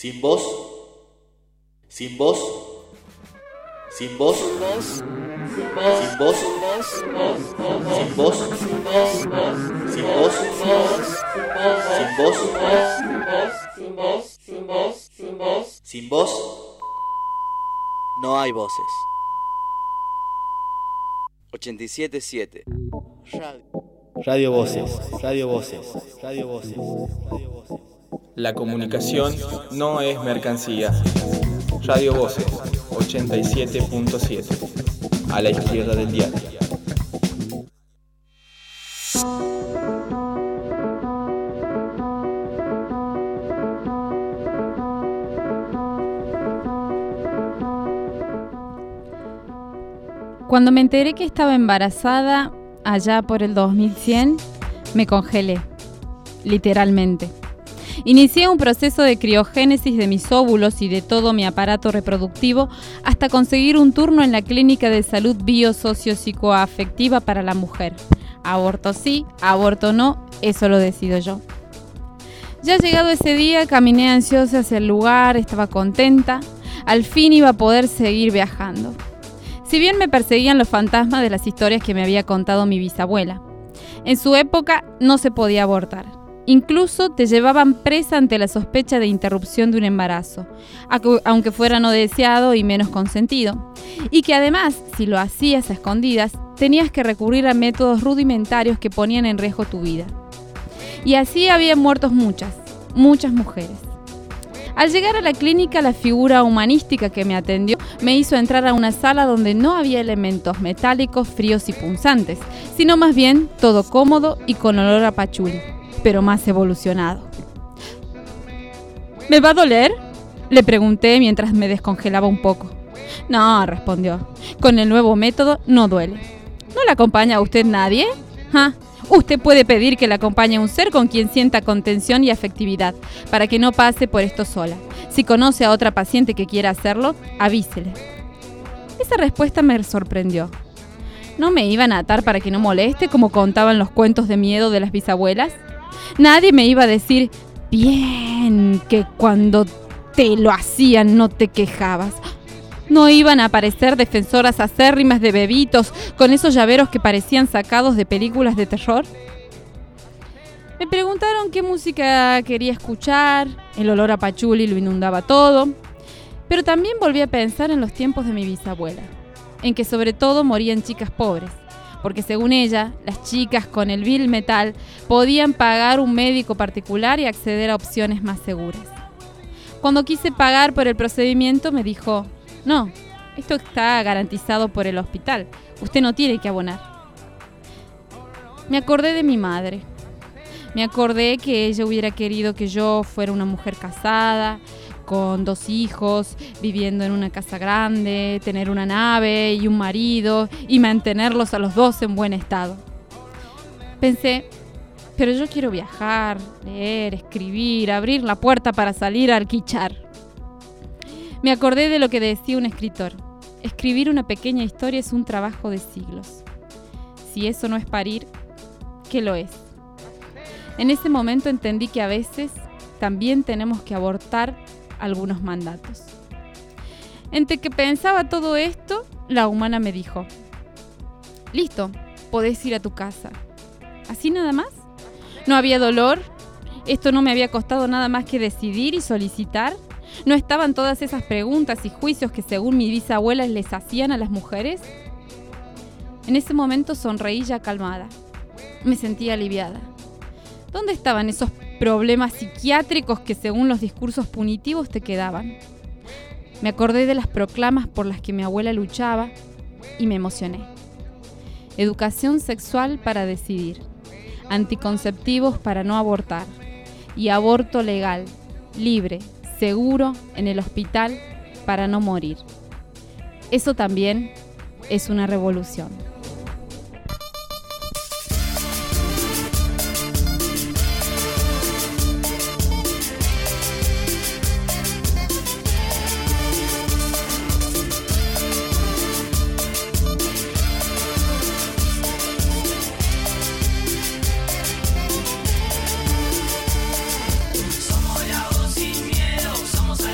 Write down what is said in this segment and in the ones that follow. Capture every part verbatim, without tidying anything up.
Sin voz, sin voz, sin voz, sin voz, sin voz, sin voz, sin voz, sin voz, no hay voces. ochenta y siete punto siete Radio Voces, Radio Voces, Radio Voces, Radio Voces. La comunicación no es mercancía. Radio Voces, ochenta y siete punto siete, a la izquierda del diario. Cuando me enteré que estaba embarazada, allá por el dos mil cien, me congelé, literalmente. Inicié un proceso de criogénesis de mis óvulos y de todo mi aparato reproductivo hasta conseguir un turno en la Clínica de Salud Biosociopsicoafectiva para la Mujer. Aborto sí, aborto no, eso lo decido yo. Ya llegado ese día, caminé ansiosa hacia el lugar, estaba contenta. Al fin iba a poder seguir viajando. Si bien me perseguían los fantasmas de las historias que me había contado mi bisabuela. En su época no se podía abortar. Incluso te llevaban presa ante la sospecha de interrupción de un embarazo, aunque fuera no deseado y menos consentido. Y que además, si lo hacías a escondidas, tenías que recurrir a métodos rudimentarios que ponían en riesgo tu vida. Y así habían muerto muchas, muchas mujeres. Al llegar a la clínica, la figura humanística que me atendió me hizo entrar a una sala donde no había elementos metálicos, fríos y punzantes, sino más bien todo cómodo y con olor a pachuli, pero más evolucionado. ¿Me va a doler?, le pregunté mientras me descongelaba un poco. No, respondió, con el nuevo método no duele. ¿No le acompaña a usted nadie? ¿Ah? Usted puede pedir que le acompañe a un ser con quien sienta contención y afectividad, para que no pase por esto sola. Si conoce a otra paciente que quiera hacerlo, avísele. Esa respuesta me sorprendió. ¿No me iban a atar para que no moleste, como contaban los cuentos de miedo de las bisabuelas? Nadie me iba a decir, bien, que cuando te lo hacían no te quejabas. No iban a aparecer defensoras acérrimas de bebitos con esos llaveros que parecían sacados de películas de terror. Me preguntaron qué música quería escuchar, el olor a pachuli lo inundaba todo, pero también volví a pensar en los tiempos de mi bisabuela, en que sobre todo morían chicas pobres, porque según ella, las chicas con el vil metal podían pagar un médico particular y acceder a opciones más seguras. Cuando quise pagar por el procedimiento me dijo, no, esto está garantizado por el hospital. Usted no tiene que abonar. Me acordé de mi madre. Me acordé que ella hubiera querido que yo fuera una mujer casada, con dos hijos, viviendo en una casa grande, tener una nave y un marido y mantenerlos a los dos en buen estado. Pensé, pero yo quiero viajar, leer, escribir, abrir la puerta para salir a alquichar. Me acordé de lo que decía un escritor. Escribir una pequeña historia es un trabajo de siglos. Si eso no es parir, ¿qué lo es? En ese momento entendí que a veces también tenemos que abortar algunos mandatos. Entre que pensaba todo esto, la humana me dijo, listo, podés ir a tu casa. ¿Así nada más? ¿No había dolor? ¿Esto no me había costado nada más que decidir y solicitar? ¿No estaban todas esas preguntas y juicios que según mi bisabuela les hacían a las mujeres? En ese momento sonreí ya calmada. Me sentía aliviada. ¿Dónde estaban esos problemas psiquiátricos que según los discursos punitivos te quedaban? Me acordé de las proclamas por las que mi abuela luchaba y me emocioné. Educación sexual para decidir, anticonceptivos para no abortar y aborto legal, libre, seguro en el hospital para no morir. Eso también es una revolución. Somos la voz sin miedo, somos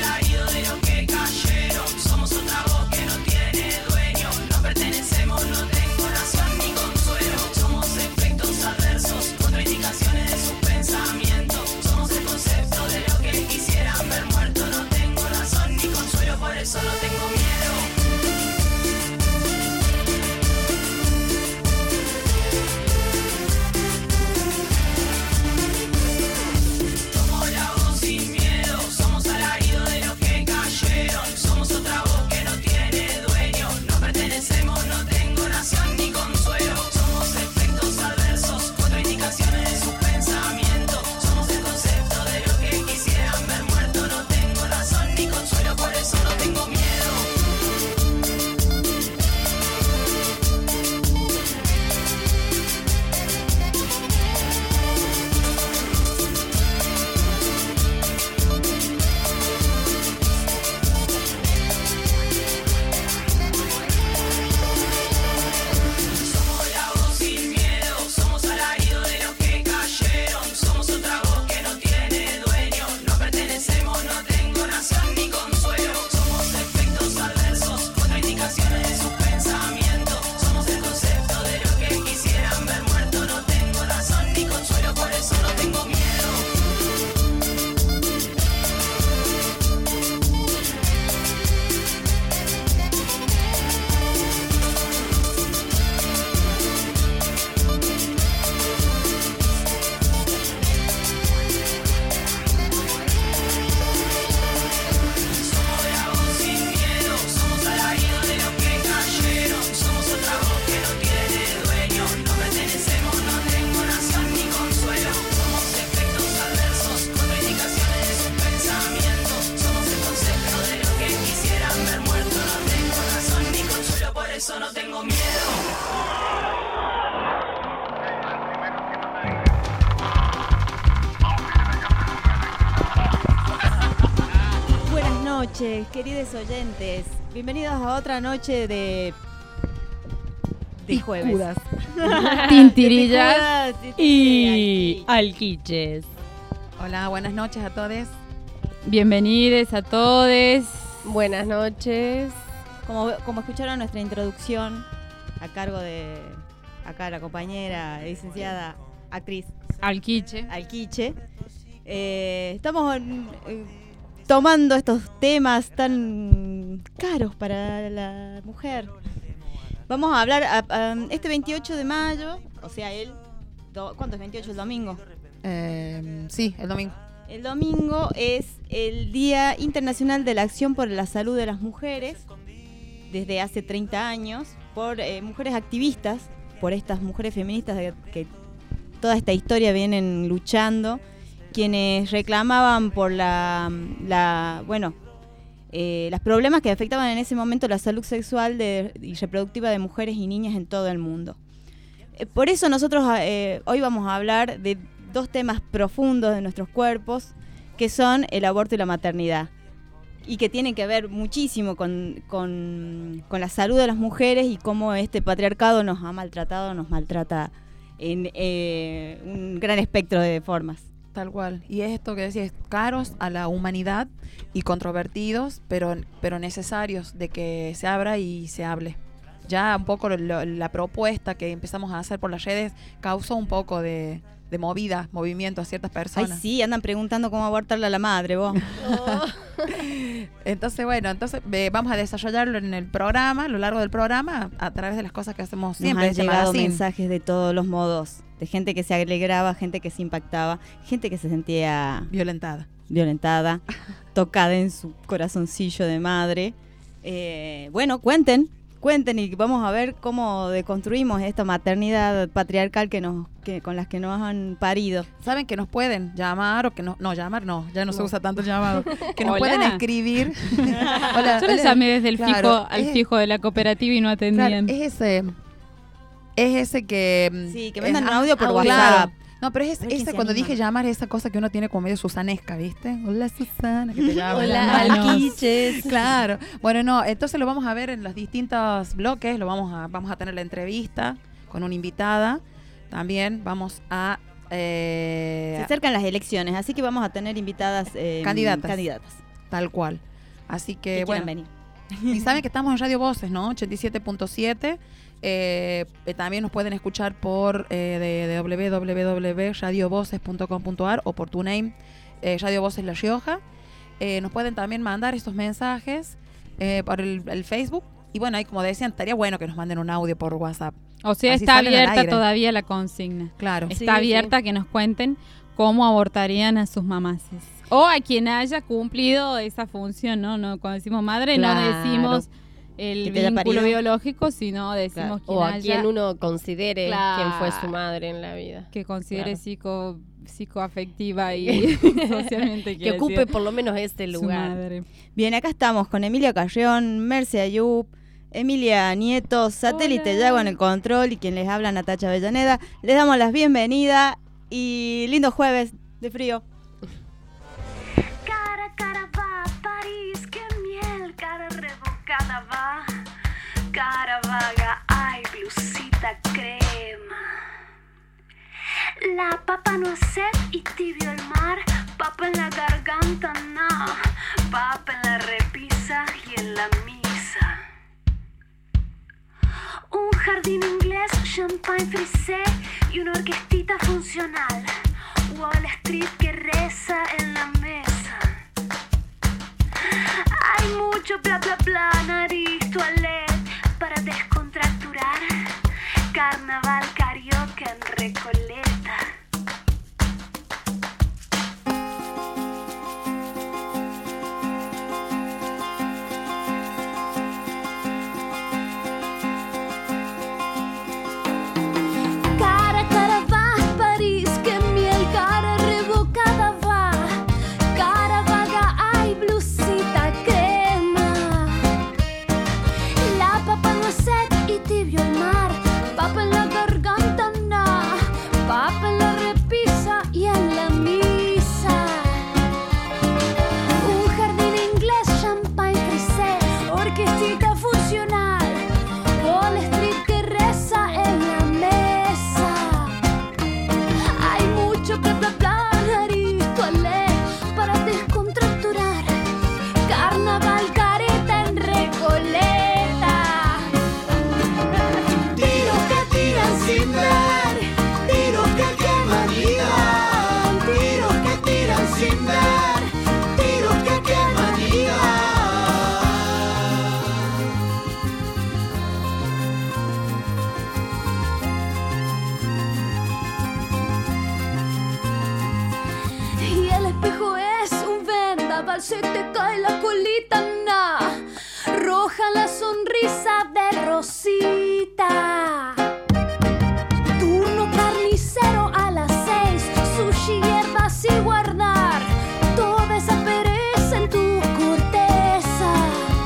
eso no tengo miedo. Buenas noches, queridos oyentes. Bienvenidos a otra noche de... de jueves. Tintirillas De picudas, y alquiches. Hola, buenas noches a todos. Bienvenidos a todos. Buenas noches. Como, como escucharon nuestra introducción a cargo de acá la compañera licenciada actriz Alquiche. Alquiche, eh, estamos eh, tomando estos temas tan caros para la mujer. Vamos a hablar a, a, este veintiocho de mayo, o sea, el do, ¿cuánto es veintiocho? El domingo. Eh, sí, el domingo. El domingo es el Día Internacional de la Acción por la Salud de las Mujeres, desde hace treinta años, por eh, mujeres activistas, por estas mujeres feministas de, que toda esta historia vienen luchando, quienes reclamaban por la, la bueno, eh, los problemas que afectaban en ese momento la salud sexual de, y reproductiva de mujeres y niñas en todo el mundo. Eh, por eso nosotros eh, hoy vamos a hablar de dos temas profundos de nuestros cuerpos, que son el aborto y la maternidad, y que tienen que ver muchísimo con, con, con la salud de las mujeres y cómo este patriarcado nos ha maltratado, nos maltrata en eh, un gran espectro de formas. Tal cual. Y es esto que decís, caros a la humanidad y controvertidos, pero, pero necesarios de que se abra y se hable. Ya un poco lo, la propuesta que empezamos a hacer por las redes causó un poco de... de movida, movimiento a ciertas personas. Ay, sí, andan preguntando cómo abortarle a la madre, vos. Oh. Entonces, bueno, entonces eh, vamos a desarrollarlo en el programa, a lo largo del programa, a través de las cosas que hacemos siempre. Nos han llegado mensajes de todos los modos, de gente que se alegraba, gente que se impactaba, gente que se sentía violentada, violentada, tocada en su corazoncillo de madre. Eh, bueno, cuenten. Cuenten y vamos a ver cómo deconstruimos esta maternidad patriarcal que nos, que, con las que nos han parido. Saben que nos pueden llamar o que no, no llamar no, ya no, no. se usa tanto el llamado, que nos Hola. pueden escribir. Hola, Yo les llamé desde el claro, fijo al es, fijo de la cooperativa y no atendían. Claro, es ese, es ese que sí, que mandan es, un audio por audio, WhatsApp. Claro. No, pero es esa cuando anima. dije llamar, esa cosa que uno tiene como medio susanesca, ¿viste? Hola Susana, que te llama. Hola Alquiches. Claro. Bueno, no, entonces lo vamos a ver en los distintos bloques, lo vamos a vamos a tener la entrevista con una invitada. También vamos a eh, se acercan las elecciones, así que vamos a tener invitadas eh, candidatas. candidatas. Tal cual. Así que, que bueno, venir. Y saben que estamos en Radio Voces, ¿no? ochenta y siete punto siete. Eh, eh, también nos pueden escuchar por eh, de, de doble u doble u doble u punto radio voces punto com punto a r o por TuneIn, eh, Radio Voces La Rioja. Eh, nos pueden también mandar estos mensajes eh, por el, el Facebook. Y bueno, ahí como decían, estaría bueno que nos manden un audio por WhatsApp. O sea, Así está salen al abierta aire. todavía la consigna. Claro. Está Sí, abierta sí. que nos cuenten cómo abortarían a sus mamases. O a quien haya cumplido esa función, ¿no? no Cuando decimos madre Claro. no decimos el Que te haya vínculo parido. biológico, sino decimos Claro. quien O a haya- quien uno considere Claro. quién fue su madre en la vida. que considere Claro. psico, psicoafectiva y socialmente Que quiere ocupe decir por lo menos este su lugar. madre. Bien, acá estamos con Emilia Carrión, Merce Ayub, Emilia Nieto, Satélite Hola. Yago en el control y quien les habla, Natacha Avellaneda. Les damos las bienvenidas y lindo jueves de frío. Cara, cara va, París, qué miel, cara revocada va, cara vaga, ay, blusita crema. La papa no es sed y tibio el mar, papa en la garganta, no, papa en la repisa y en la misa. Un jardín inglés, champagne frisé y una orquestita funcional. Wall Street que reza en la mesa. Hay mucho bla bla bla, nariz, toilette para descontracturar. Carnaval karaoke en Recoleta. Cara, cara va, París, qué miel, cara revocada va, cara vaga, ay, blusita crema. La papa no es sed y tibio el mar, papa en la garganta, no, papa en la repisa y en la misa. Un jardín inglés, champagne frisé, orquestita funcional, Wall Street que reza en la mesa. Hay mucho bla bla bla, nariz, toilette para descontracturar. Carnaval careta en Recoleta. Tiros que tiran sin ver, tiros que queman y dan, tiros que tiran sin ver, tiros que queman y dan. Y el espejo es un vendaval, se te cae la colita, na. Roja la sonrisa de Rosita. Turno carnicero a las seis, sushi, hierbas y guardar toda esa pereza en tu corteza.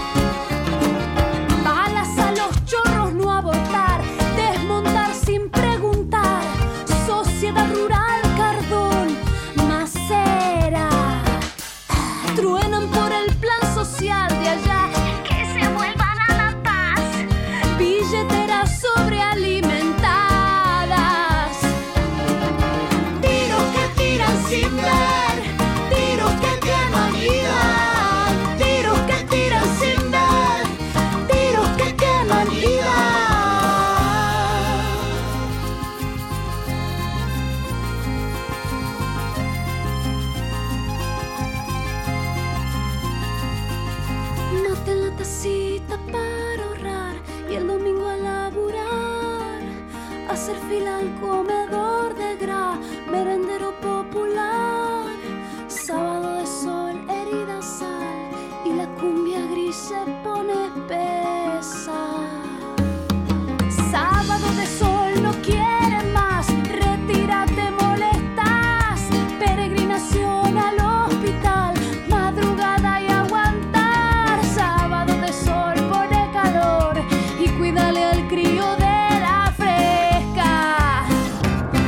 Balas a los chorros, no abortar, desmontar sin preguntar. Sociedad rural, cardón, macera. Truenan por el plan social de allá, que se vuelvan a la paz. Billeteras sobrealimentadas. Tiros que tiran sin ver, tiros que queman y dan, tiros que tiran sin ver, tiros que queman y dan. Mate en la tacita para ahorrar y el domingo a laburar. Hacer fila al comedor de gra, merendero popular. Sábado de sol, herida sal y la cumbia gris se pone espesa. Sábado de sol, no quiere más, retírate, molestas. Peregrinación al hospital, madrugada y aguantar. Sábado de sol, pone calor y cuídale al crío de la fresca.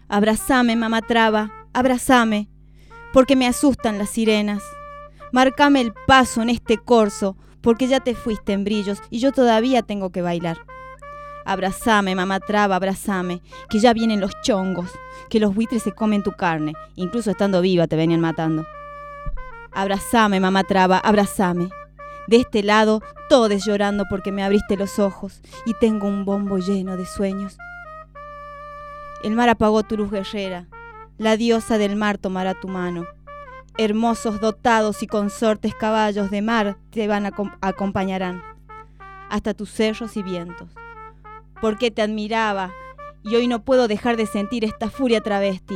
Abrazame, mamá traba, abrazame, porque me asustan las sirenas. Marcame el paso en este corso, porque ya te fuiste en brillos y yo todavía tengo que bailar. Abrazame, mamá traba, abrazame, que ya vienen los chongos, que los buitres se comen tu carne, incluso estando viva te venían matando. Abrazame, mamá traba, abrazame. De este lado, todos llorando porque me abriste los ojos y tengo un bombo lleno de sueños. El mar apagó tu luz guerrera, la diosa del mar tomará tu mano. Hermosos, dotados y consortes caballos de mar te van a acom- acompañarán hasta tus cerros y vientos. Porque te admiraba y hoy no puedo dejar de sentir esta furia travesti.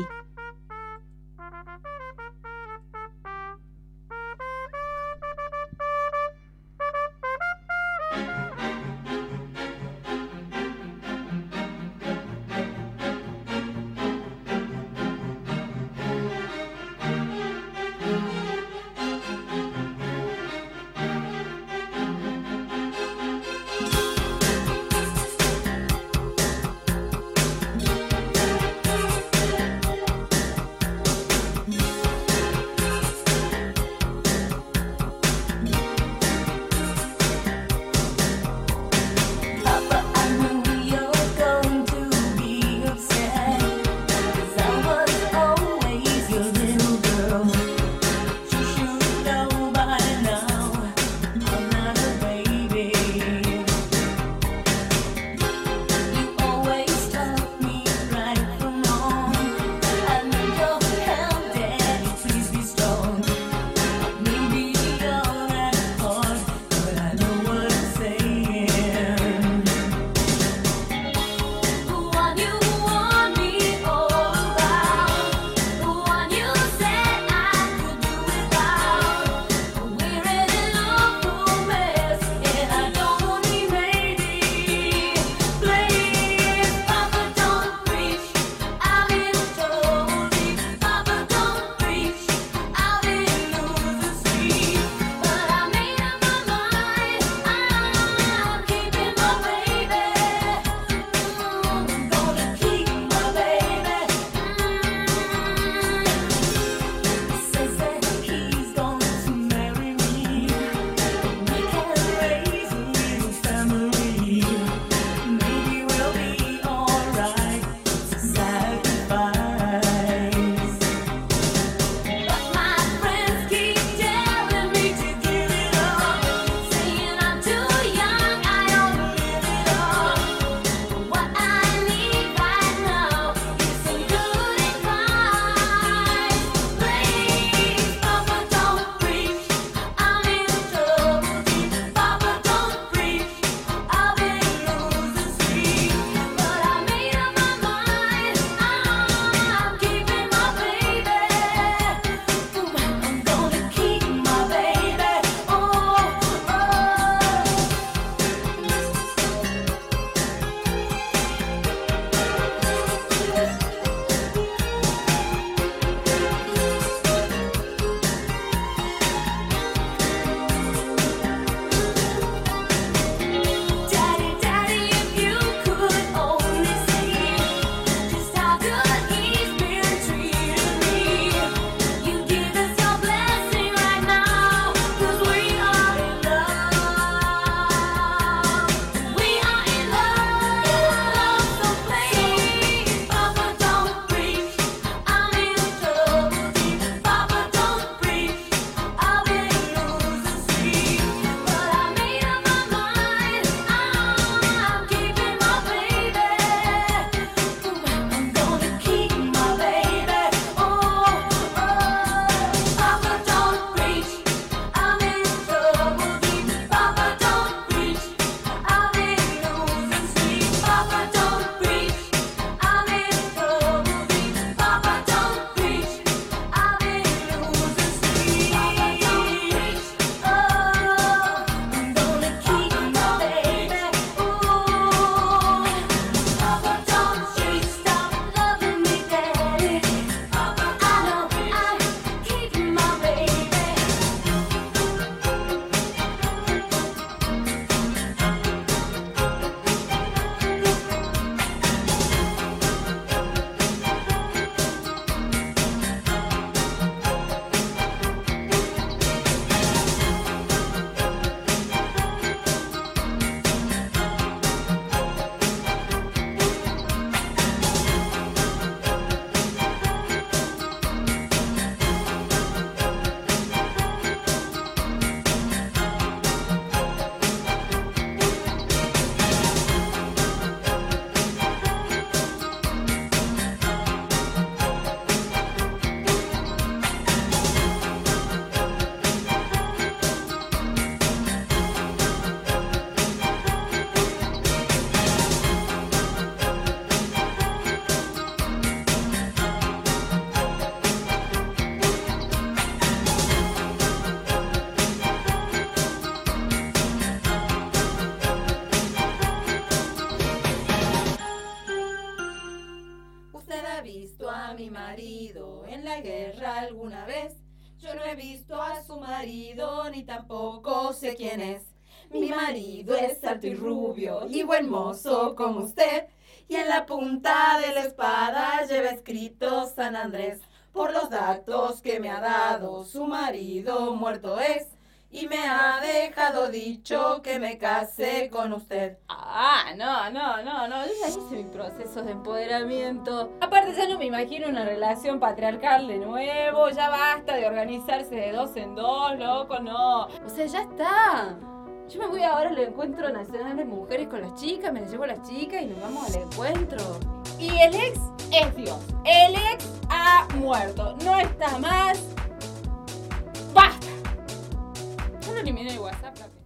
marido en la guerra alguna vez. Yo no he visto a su marido ni tampoco sé quién es. Mi marido es alto y rubio y buen mozo como usted. Y en la punta de la espada lleva escrito San Andrés. Por los datos que me ha dado, su marido muerto es. Y me ha dejado dicho que me case con usted. Ah, no, no, no, no. Yo ya hice mi proceso de empoderamiento. Aparte ya no me imagino una relación patriarcal de nuevo. Ya basta de organizarse de dos en dos, loco, no. O sea, ya está. Yo me voy ahora al encuentro nacional de mujeres con las chicas, me las llevo a las chicas y nos vamos al encuentro. Y el ex es Dios. El ex ha muerto. No está más. ¡Basta! Yo lo eliminé de WhatsApp también.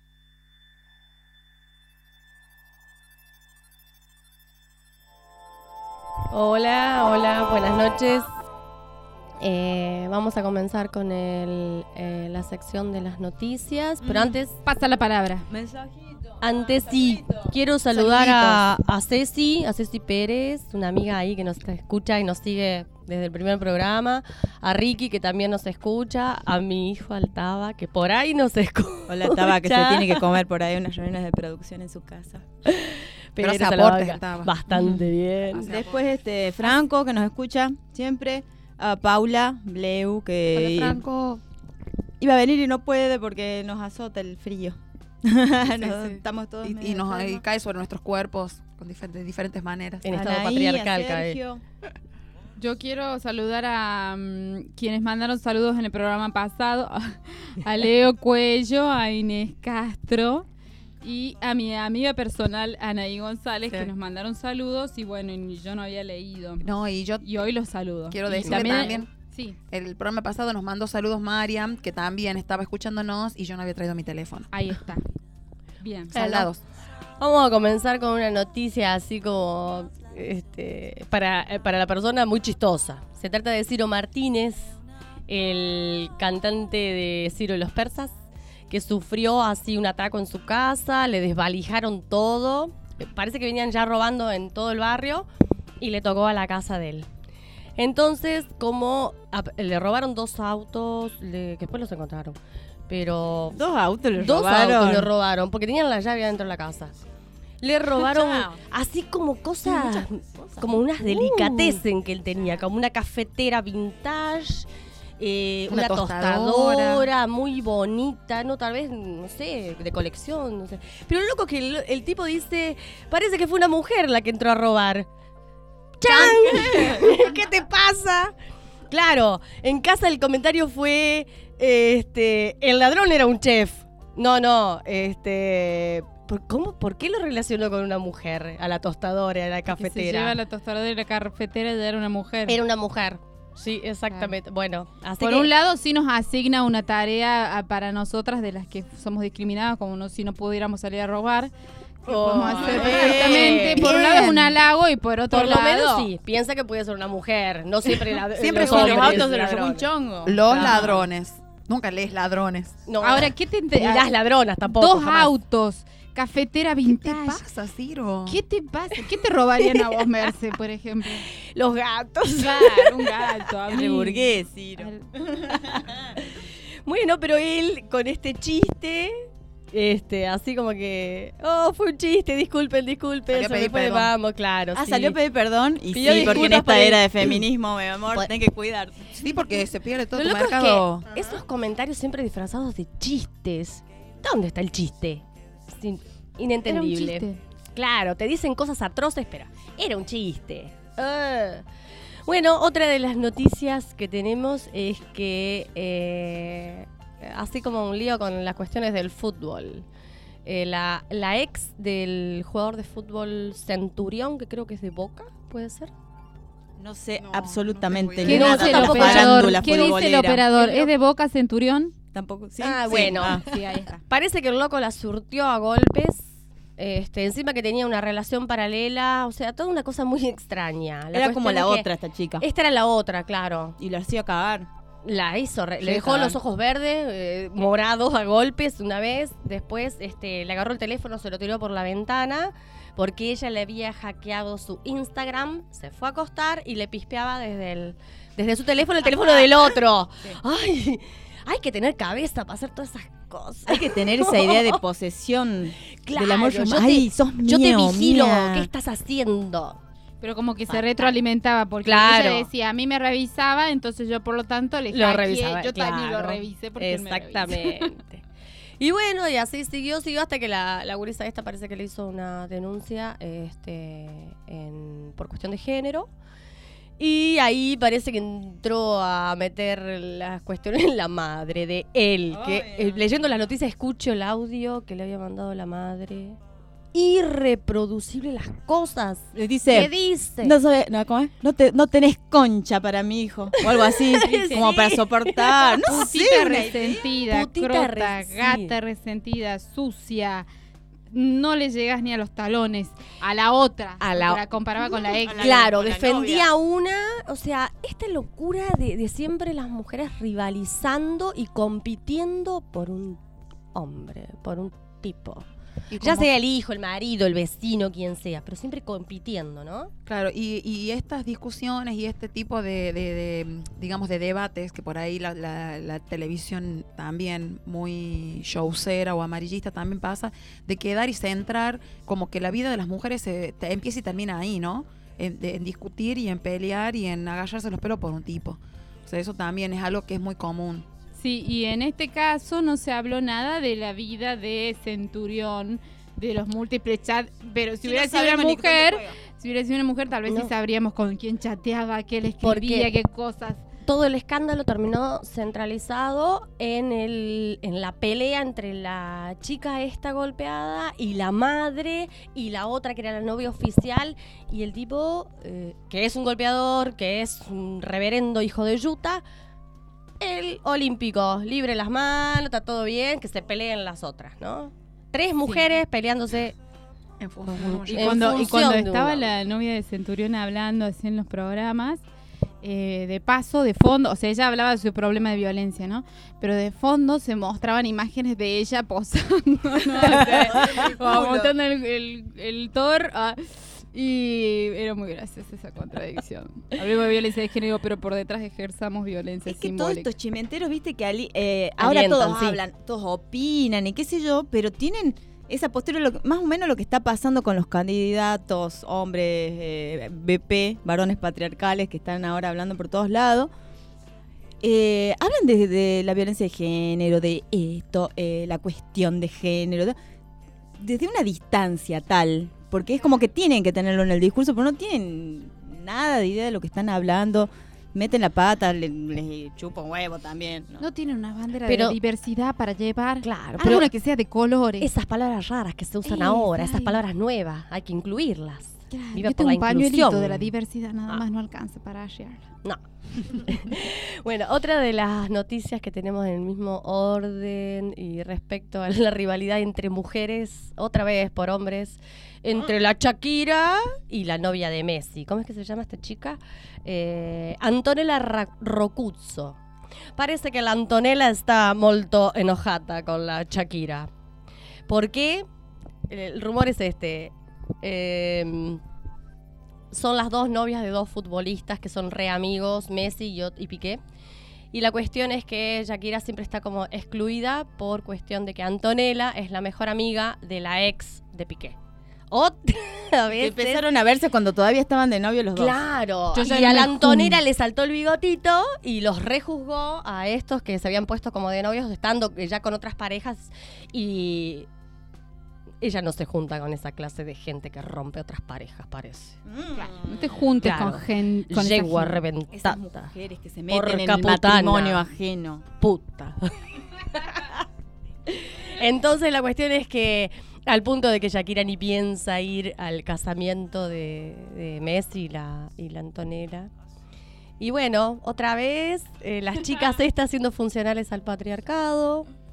Hola, hola, buenas noches. Eh, vamos a comenzar con el, eh, la sección de las noticias, pero antes... Pasa la palabra. Mensajito. Antes sí, quiero saludar a, a Ceci, a Ceci Pérez, una amiga ahí que nos escucha y nos sigue desde el primer programa, a Ricky que también nos escucha, a mi hijo Altaba que por ahí nos escucha. Hola, Taba, que se tiene que comer por ahí unas reuniones de producción en su casa. Pero Pero hace se lo aportes, banca Altaba. bastante bien. Hace Después este Franco, que nos escucha siempre. A Paula Bleu, que Hola, Franco. iba a venir y no puede porque nos azota el frío. Sí, Nos- sí. Estamos todos Y, medio y nos y enfermos. cae sobre nuestros cuerpos con difer- de diferentes maneras. En estado Anaí, patriarcal a cae. Sergio. Yo quiero saludar a um, quienes mandaron saludos en el programa pasado, a Leo Cuello, a Inés Castro y a mi amiga personal Anaí González, Sí. que nos mandaron saludos y bueno, y yo no había leído. No, y yo Y hoy los saludo. quiero Y decirle también, Sí, el programa pasado nos mandó saludos Mariam, que también estaba escuchándonos y yo no había traído mi teléfono. ahí está. Bien. Saldados. Vamos a comenzar con una noticia así como este, para, eh, para la persona muy chistosa. Se trata de Ciro Martínez, el cantante de Ciro y los Persas, que sufrió así un atraco en su casa, le desvalijaron todo. Eh, Parece que venían ya robando en todo el barrio y le tocó a la casa de él. Entonces, como ap- le robaron dos autos, le- que después los encontraron, pero Dos autos le dos robaron. autos le robaron, porque tenían la llave adentro de la casa. Le robaron Chao. así como cosas, como unas delicatessen que él tenía, como una cafetera vintage, eh, Una una, tostadora. tostadora. muy bonita, no tal vez, no sé, de colección, no sé. Pero lo loco es que el, el tipo dice, parece que fue una mujer la que entró a robar. ¡Chan! ¿Qué te pasa? Claro, en casa el comentario fue, este, el ladrón era un chef. No, no, este, ¿por, cómo, ¿por qué lo relacionó con una mujer? A la tostadora, a la Que se cafetera. lleva la tostadora y la cafetera y era una mujer. Era una mujer. Sí, exactamente. Bueno, así Por que un lado sí nos asigna una tarea a- para nosotras de las que somos discriminadas, como no, si no pudiéramos salir a robar. Que Oh, podemos hacer bien, perfectamente. Por un lado es un halago y por otro por lo lado... menos sí, piensa que puede ser una mujer, no siempre la, Siempre los son Con los hombres autos se los llevó un ladrones. chongo. Los Claro. ladrones. Nunca lees ladrones. No, Ahora, ¿qué te... ni las ladronas tampoco. Dos jamás. autos, cafetera ¿Qué te vintage. pasa, Ciro? ¿Qué te pasa? ¿Qué te robarían a vos, Merce, por ejemplo? Los gatos. Claro, un gato. A mí. De burgués, Ciro. Bueno, pero él con este chiste, este, así como que, oh, fue un chiste, disculpen, disculpen, Salió a se me pedir fue de perdón. vamos, claro. Ah, sí. salió a pedir perdón. Y Pidió sí, porque en disculpas esta por el- era de feminismo, mi amor, Por- tenés que cuidar. Sí, porque se pierde todo Lo tu loco mercado. es que esos comentarios siempre disfrazados de chistes. ¿Dónde está el chiste? Sin- inentendible. Era un chiste. Claro, te dicen cosas atroces, pero era un chiste. Ah. Bueno, otra de las noticias que tenemos es que, eh, así como un lío con las cuestiones del fútbol, eh, la, la ex del jugador de fútbol Centurión, que creo que es de Boca, ¿puede ser? No sé No, absolutamente no ¿Qué tengo nada dice de el la operador? farándula ¿Qué dice el futbolera. operador? ¿Es de Boca Centurión? Tampoco, ¿sí? Ah, Sí. bueno. Ah. Sí, ahí está. Parece que el loco la surtió a golpes. Este, encima que tenía una relación paralela, o sea, toda una cosa muy extraña. La Era como cuestión la es que otra esta chica. Esta era la otra, claro. Y lo hacía cagar. La hizo, re- Sí, le dejó está. los ojos verdes, eh, morados a golpes una vez. Después este, le agarró el teléfono, se lo tiró por la ventana porque ella le había hackeado su Instagram, se fue a acostar y le pispeaba desde, el, desde su teléfono el teléfono del otro. Sí. Ay, hay que tener cabeza para hacer todas esas cosas. Hay que tener esa idea de posesión Claro, del amor. yo Ay, te, sos yo te mío, vigilo, mía. ¿qué estás haciendo? Pero como que se retroalimentaba porque Claro. ella decía, a mí me revisaba, entonces yo por lo tanto le Lo hackeé, revisaba, yo también lo claro. revisé porque él me revisa. Exactamente. Y bueno, y así siguió, siguió hasta que la, la gurisa esta parece que le hizo una denuncia este, en, por cuestión de género. Y ahí parece que entró a meter las cuestiones en la madre de él. Que eh, leyendo las noticias escucho el audio que le había mandado la madre. Irreproducible las cosas. Le dice, ¿Qué dice? No, sabe, no, ¿cómo es? No, te, no tenés concha para mi hijo. O algo así, como para soportar. No Putita sé, una resentida, Putita crota, res- sí. gata resentida, sucia. No le llegas ni a los talones. A la otra. A la- porque la comparaba con la ex. Claro, con la defendía novia. una, o sea, esta locura de, de siempre las mujeres rivalizando y compitiendo por un hombre, por un tipo. Y Ya como- sea el hijo, el marido, el vecino, quien sea, pero siempre compitiendo, ¿no? Claro, y, y estas discusiones y este tipo de, de- de, digamos, de debates, que por ahí la, la- la televisión también muy showcera o amarillista también pasa, de quedar y centrar como que la vida de las mujeres se, te- empieza y termina ahí, ¿no? En, de- en discutir y en pelear y en agarrarse los pelos por un tipo. O sea, eso también es algo que es muy común. Sí, y en este caso no se habló nada de la vida de Centurión, de los múltiples chats, pero si Sí, hubiera no sido una sabemos ni mujer, dónde juega. si hubiera sido una mujer tal vez No. sí sabríamos con quién chateaba, qué le Porque- escribía, qué cosas. Todo el escándalo terminó centralizado en el en la pelea entre la chica esta golpeada y la madre y la otra que era la novia oficial y el tipo eh, que es un golpeador, que es un reverendo hijo de yuta, el olímpico, libre las manos, está todo bien, que se peleen las otras, ¿no? Tres mujeres peleándose. En función Y En cuando, y función cuando de un estaba hombre. la novia de Centurión hablando así en los programas, eh, de paso, de fondo, o sea, ella hablaba de su problema de violencia, ¿no? Pero de fondo se mostraban imágenes de ella posando, ¿no? O sea, como mostrando el, el, el Thor. ah, y era muy graciosa esa contradicción. Hablemos de violencia de género, pero por detrás ejerzamos violencia Es que todos simbólica. estos chimenteros, viste, que ali- eh, ahora Alientan, todos sí. hablan, todos opinan y qué sé yo, pero tienen esa postura, lo que- más o menos lo que está pasando con los candidatos, hombres, eh, B P, varones patriarcales, que están ahora hablando por todos lados. Eh, hablan de, de la violencia de género, de esto, eh, la cuestión de género, de- desde una distancia tal, porque es como que tienen que tenerlo en el discurso, pero no tienen nada de idea de lo que están hablando. Meten la pata, le, le chupan huevo también. ¿no? No tienen una bandera Pero- de diversidad para llevar. Claro, Pero pero que sea de colores. esas palabras raras que se usan Eh, ahora, esas ay. palabras nuevas, hay que incluirlas. Claro, Viva yo por tengo la un pañuelito inclusión. de la diversidad, nada Ah. más no alcanza para hallar. No. Bueno, otra de las noticias que tenemos en el mismo orden y respecto a la rivalidad entre mujeres, otra vez por hombres, entre la Shakira y la novia de Messi. ¿Cómo es que se llama esta chica? Eh, Antonella Ra- Rocuzzo. Parece que la Antonella está molto enojata con la Shakira. ¿Por qué? El rumor es este. Eh, son las dos novias de dos futbolistas que son re amigos, Messi y, ot- y Piqué. Y la cuestión es que Shakira siempre está como excluida por cuestión de que Antonella es la mejor amiga de la ex de Piqué. Otra vez. Empezaron a verse cuando todavía estaban de novio los dos. Claro, Yo ya y no a la me Antonella junto. le saltó el bigotito y los rejuzgó a estos que se habían puesto como de novios estando ya con otras parejas y ella no se junta con esa clase de gente que rompe otras parejas, parece. No te juntes Claro. con gente. Con esa Yegua gente. reventada. Esas mujeres que se meten Por en el caputana. matrimonio ajeno. Puta. Entonces la cuestión es que al punto de que Shakira ni piensa ir al casamiento de, de Messi y la, y la Antonella. Y bueno, otra vez, eh, las chicas estas siendo funcionales al patriarcado,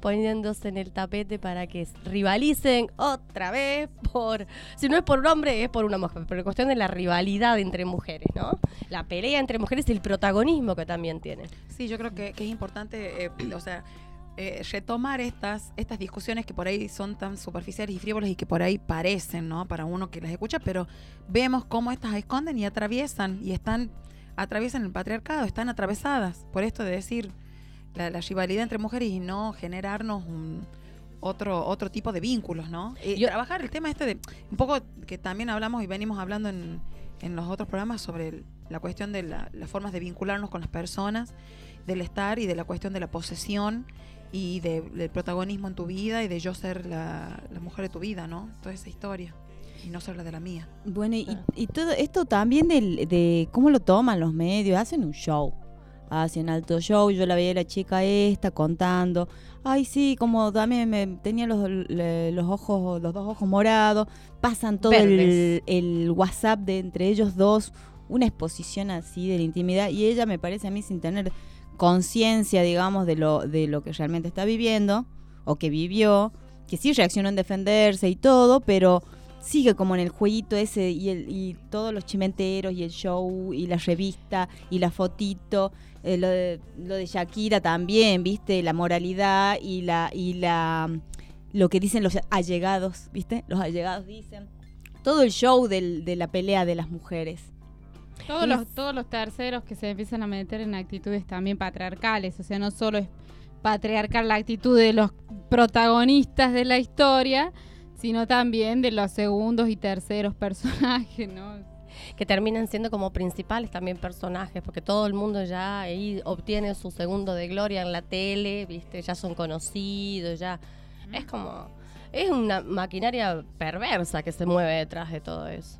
poniéndose en el tapete para que rivalicen otra vez por, si no es por un hombre, es por una mujer, pero la cuestión de la rivalidad entre mujeres, ¿no? La pelea entre mujeres y el protagonismo que también tienen. Sí, yo creo que, que es importante, eh, o sea, eh, retomar estas, estas discusiones que por ahí son tan superficiales y frívolas y que por ahí parecen, ¿no? Para uno que las escucha, pero vemos cómo estas esconden y atraviesan y están, atraviesan el patriarcado, están atravesadas por esto de decir la, la rivalidad entre mujeres y no generarnos un otro otro tipo de vínculos, ¿no? Eh, Yo- trabajar el tema este de un poco que también hablamos y venimos hablando en, en los otros programas sobre el- la cuestión de la- las formas de vincularnos con las personas, del estar y de la cuestión de la posesión y de- del protagonismo en tu vida y de yo ser la, la mujer de tu vida, ¿no? Toda esa historia y no ser la de la mía. Bueno, y, y todo esto también del, de cómo lo toman los medios, hacen un show, hacen alto show. Yo la veía a la chica esta contando, ay sí, como también me tenía los, le- los ojos, los dos ojos morados, pasan todo el, Verdes. el WhatsApp de entre ellos dos, una exposición así de la intimidad, y ella me parece a mí sin tener conciencia, digamos, de lo, de lo que realmente está viviendo, o que vivió, que sí reaccionó en defenderse y todo, pero sigue como en el jueguito ese y, el, y todos los chimenteros y el show y la revista y la fotito, eh, lo, de, lo de Shakira también, viste, la moralidad y la y la lo que dicen los allegados, viste, los allegados dicen todo el show del, de la pelea de las mujeres. Todos Es- los, todos los terceros que se empiezan a meter en actitudes también patriarcales, o sea, no solo es patriarcal la actitud de los protagonistas de la historia, sino también de los segundos y terceros personajes, ¿no? Que terminan siendo como principales también personajes, porque todo el mundo ya ahí obtiene su segundo de gloria en la tele, ¿viste? Ya son conocidos, ya. Es como. Es una maquinaria perversa que se mueve detrás de todo eso.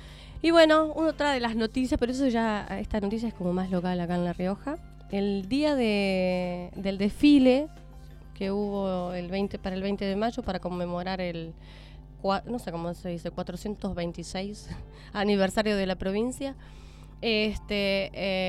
Y bueno, otra de las noticias, pero eso ya. Esta noticia es como más local acá en La Rioja. El día de, del desfile que hubo el veinte para el veinte de mayo para conmemorar el. cua- No sé cómo se dice, cuatrocientos veintiséis aniversario de la provincia. Este,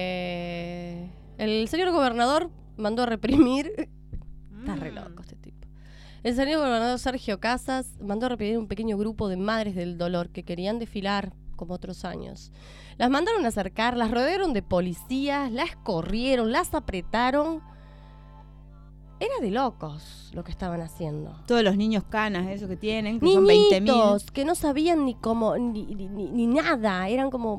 eh, el señor gobernador mandó a reprimir. Está re loco este tipo. El señor gobernador Sergio Casas mandó a reprimir un pequeño grupo de madres del dolor que querían desfilar como otros años. Las mandaron a acercar, las rodearon de policías, las corrieron, las apretaron. Era de locos lo que estaban haciendo. Todos los niños canas, esos que tienen, que son veinte mil. Niñitos que no sabían ni cómo, ni, ni, ni- ni nada. Eran como.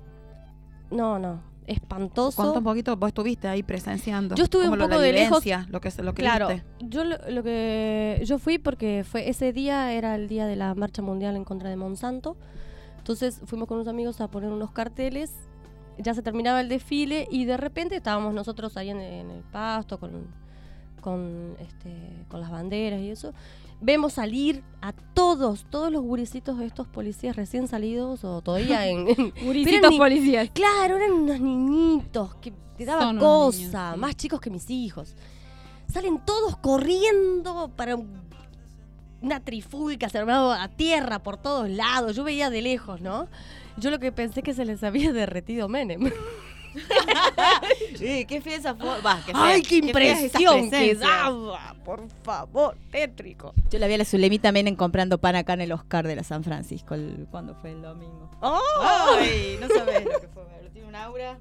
No, no. Espantoso. Cuánto un poquito, vos estuviste ahí presenciando. Yo estuve como un lo poco la de lejos. vivencia, Lo que, lo que Claro, viste. yo lo, lo que yo fui porque fue ese día era el día de la marcha mundial en contra de Monsanto. Entonces fuimos con unos amigos a poner unos carteles. Ya se terminaba el desfile y de repente estábamos nosotros ahí en, en el pasto con con este con las banderas y eso. Vemos salir a todos, todos los gurisitos de estos policías recién salidos o todavía en... en- Gurisitos eran ni- policías. Claro, eran unos niñitos que te daban Son unos niños, cosa, sí. más chicos que mis hijos. Salen todos corriendo para un- una trifulca, se armaba a tierra por todos lados. Yo veía de lejos, ¿no? Yo lo que pensé que se les había derretido Menem. Sí, qué fea esa foto. Va, qué fea. ¡Ay, qué Qué feas esas impresión que presencias. daba! Por favor, tétrico. Yo la vi a la Zulemita Menem comprando pan acá en el Oscar de la San Francisco, el, cuando fue el domingo. ¡Ay! No sabés lo que fue, pero tiene un aura.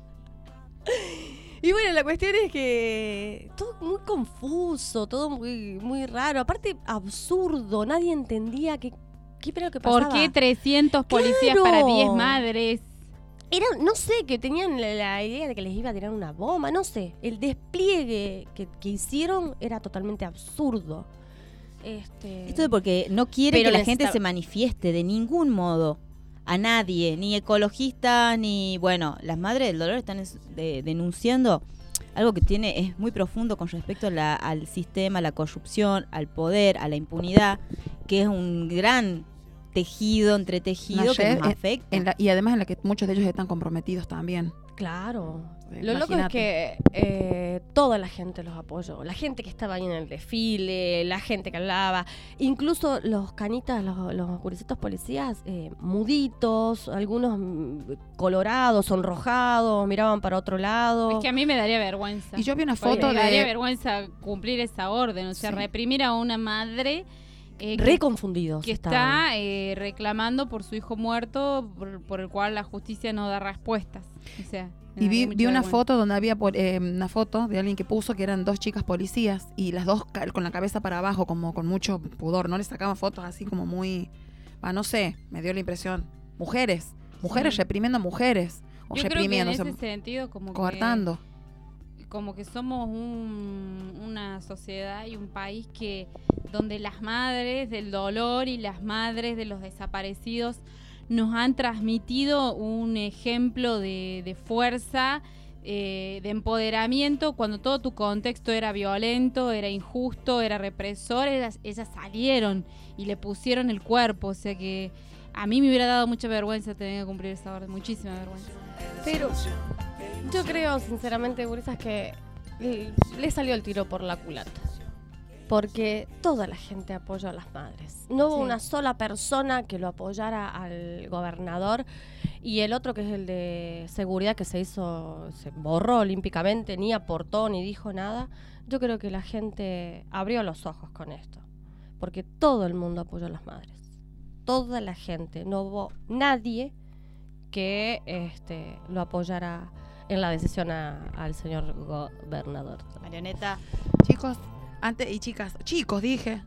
Y bueno, la cuestión es que todo muy confuso, todo muy, muy raro. Aparte, absurdo. Nadie entendía qué, qué era lo que pasaba. ¿Por qué trescientos policías Claro. para diez madres? Era, no sé, que tenían la, la idea de que les iba a tirar una bomba, no sé. El despliegue que, que hicieron era totalmente absurdo. Este... Esto es porque no quiere Pero que la necesita- gente se manifieste de ningún modo. A nadie, ni ecologistas, ni... Bueno, las madres del dolor están es- de- denunciando algo que tiene es muy profundo con respecto a la- al sistema, a la corrupción, al poder, a la impunidad, que es un gran tejido, entretejido que Nayef, nos en- afecta. en la- y además en la que muchos de ellos están comprometidos también. Claro. Lo loco es que eh, toda la gente los apoyó. La gente que estaba ahí en el desfile, la gente que hablaba, incluso los canitas, los, los curicitos policías, eh, muditos, algunos mm, colorados, sonrojados, miraban para otro lado. Es que a mí me daría vergüenza. Y yo vi una Porque foto me de... daría vergüenza cumplir esa orden, o sea, Sí. reprimir a una madre... Eh, que- Re confundidos que estaban. está eh, reclamando por su hijo muerto, por, por el cual la justicia no da respuestas. O sea, me Y vi, daría vi mucha una vergüenza. foto donde había por- eh, una foto de alguien que puso que eran dos chicas policías y las dos ca- con la cabeza para abajo, como con mucho pudor, ¿no? Les sacaban fotos así como muy, ah, no sé, me dio la impresión. Mujeres, mujeres Sí. reprimiendo a mujeres, o Yo creo que reprimiendo, en o sea, ese sentido como coartando. que como que somos un- una sociedad y un país que donde las madres del dolor y las madres de los desaparecidos nos han transmitido un ejemplo de, de fuerza, eh, de empoderamiento, cuando todo tu contexto era violento, era injusto, era represor. Ellas, ellas salieron y le pusieron el cuerpo, o sea que a mí me hubiera dado mucha vergüenza tener que cumplir esa orden, muchísima vergüenza. Pero yo creo, sinceramente, gurisas, que le le salió el tiro por la culata. Porque toda la gente apoyó a las madres. No hubo Sí. una sola persona que lo apoyara al gobernador. Y el otro, que es el de seguridad, que se hizo, se borró olímpicamente, ni aportó, ni dijo nada. Yo creo que la gente abrió los ojos con esto. Porque todo el mundo apoyó a las madres. Toda la gente. No hubo nadie que este, lo apoyara en la decisión a- al señor gobernador. Marioneta. Chicos, antes, y chicas, chicos dije.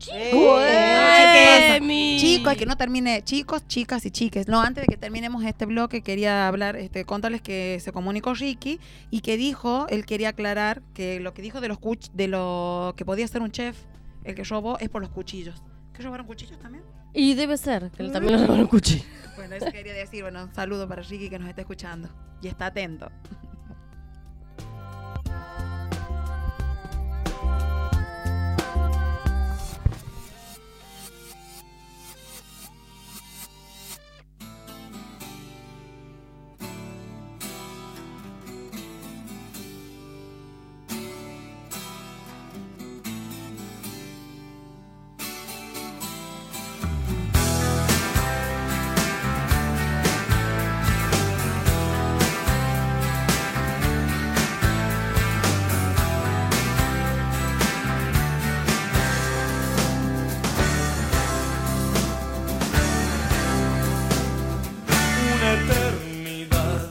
¡Eh, Chicos, mi! chicos, que no termine, chicos, chicas y chiques. No, antes de que terminemos este bloque, quería hablar, este, contarles que se comunicó Ricky y que dijo, él quería aclarar que lo que dijo de los cuch de lo que podía ser un chef, el que robó, es por los cuchillos. ¿Que robaron cuchillos también? Y debe ser, que él también lo robaron cuchillo. Bueno, eso quería decir. Bueno, un saludo para Ricky que nos está escuchando y está atento. Una eternidad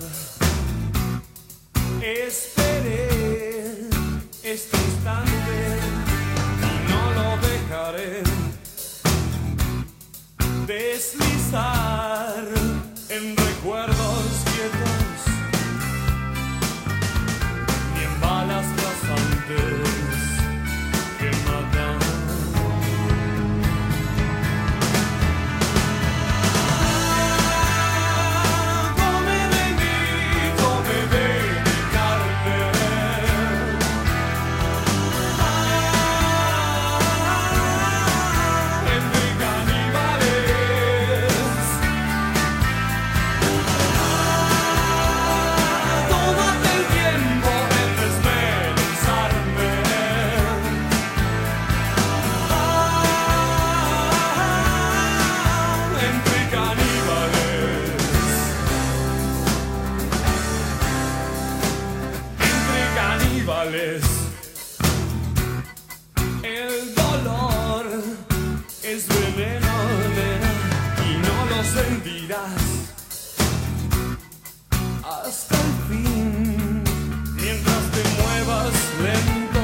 esperé este instante y no lo dejaré deslizar en recuerdos quietos ni en balas rasantes que matan. Come de mí, come de mi carne. Entre caníbales. Tómate el tiempo en desmenuzarme. Entre caníbales. Entre caníbales. El dolor es veneno, nena, y no lo sentirás hasta el fin. Mientras te muevas lento,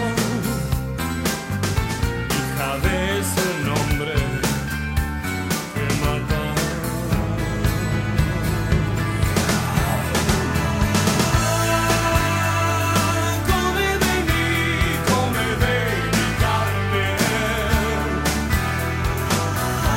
hija de ese nombre que mata. Come de mí, come de mi carne.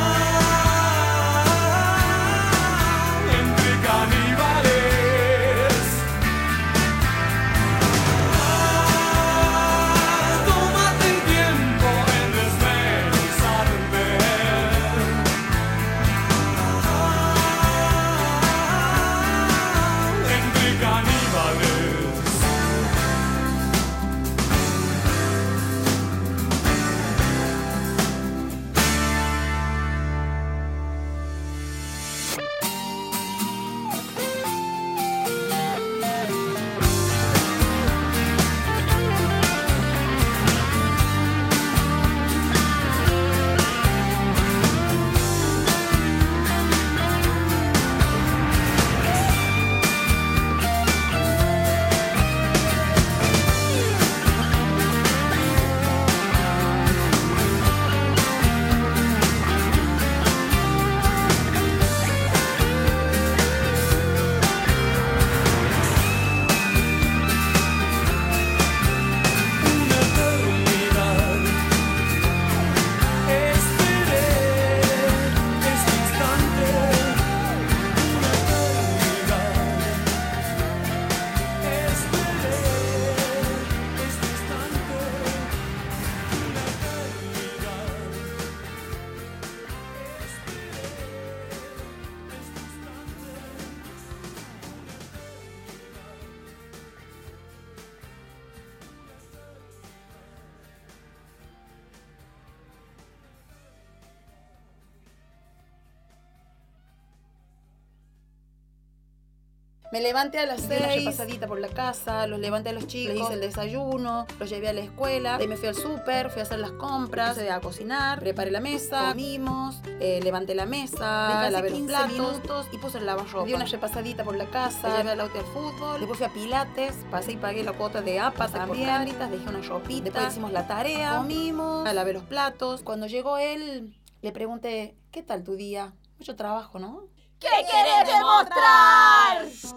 Me levanté a las Di una seis, repasadita por la casa, los levanté a los chicos, les hice el desayuno, los llevé a la escuela, de ahí me fui al súper, fui a hacer las compras, fui a cocinar, preparé la mesa, comimos, eh, levanté la mesa, lavé los platos minutos, y puse el lavarropa. Di una repasadita por la casa, llevé al auto al fútbol, después fui a Pilates, pasé y pagué la cuota de A P A también, caritas, dejé una ropita, después hicimos la tarea, comimos, lavé los platos. Cuando llegó él, le pregunté, ¿qué tal tu día? Mucho trabajo, ¿no? ¿Qué querés demostrar?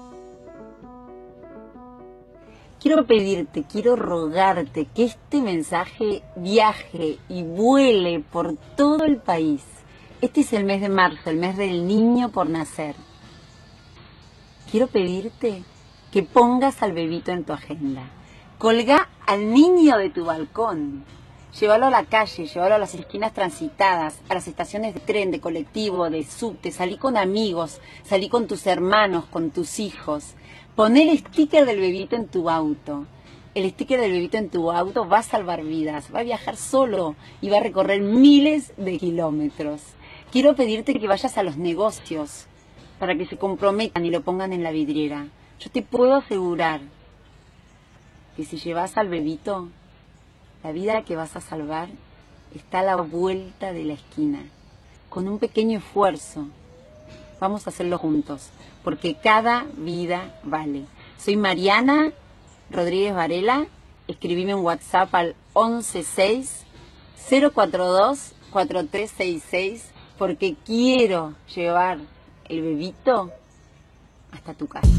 Quiero pedirte, quiero rogarte que este mensaje viaje y vuele por todo el país. Este es el mes de marzo, el mes del niño por nacer. Quiero pedirte que pongas al bebito en tu agenda. Colgá al niño de tu balcón. Llévalo a la calle, llévalo a las esquinas transitadas, a las estaciones de tren, de colectivo, de subte. Salí con amigos, salí con tus hermanos, con tus hijos. Pon el sticker del bebito en tu auto. El sticker del bebito en tu auto va a salvar vidas, va a viajar solo y va a recorrer miles de kilómetros. Quiero pedirte que vayas a los negocios para que se comprometan y lo pongan en la vidriera. Yo te puedo asegurar que si llevas al bebito, la vida que vas a salvar está a la vuelta de la esquina. Con un pequeño esfuerzo, vamos a hacerlo juntos, porque cada vida vale. Soy Mariana Rodríguez Varela, escribime un WhatsApp al once seis cero cuatro dos cuatro tres seis seis, porque quiero llevar el bebito hasta tu casa.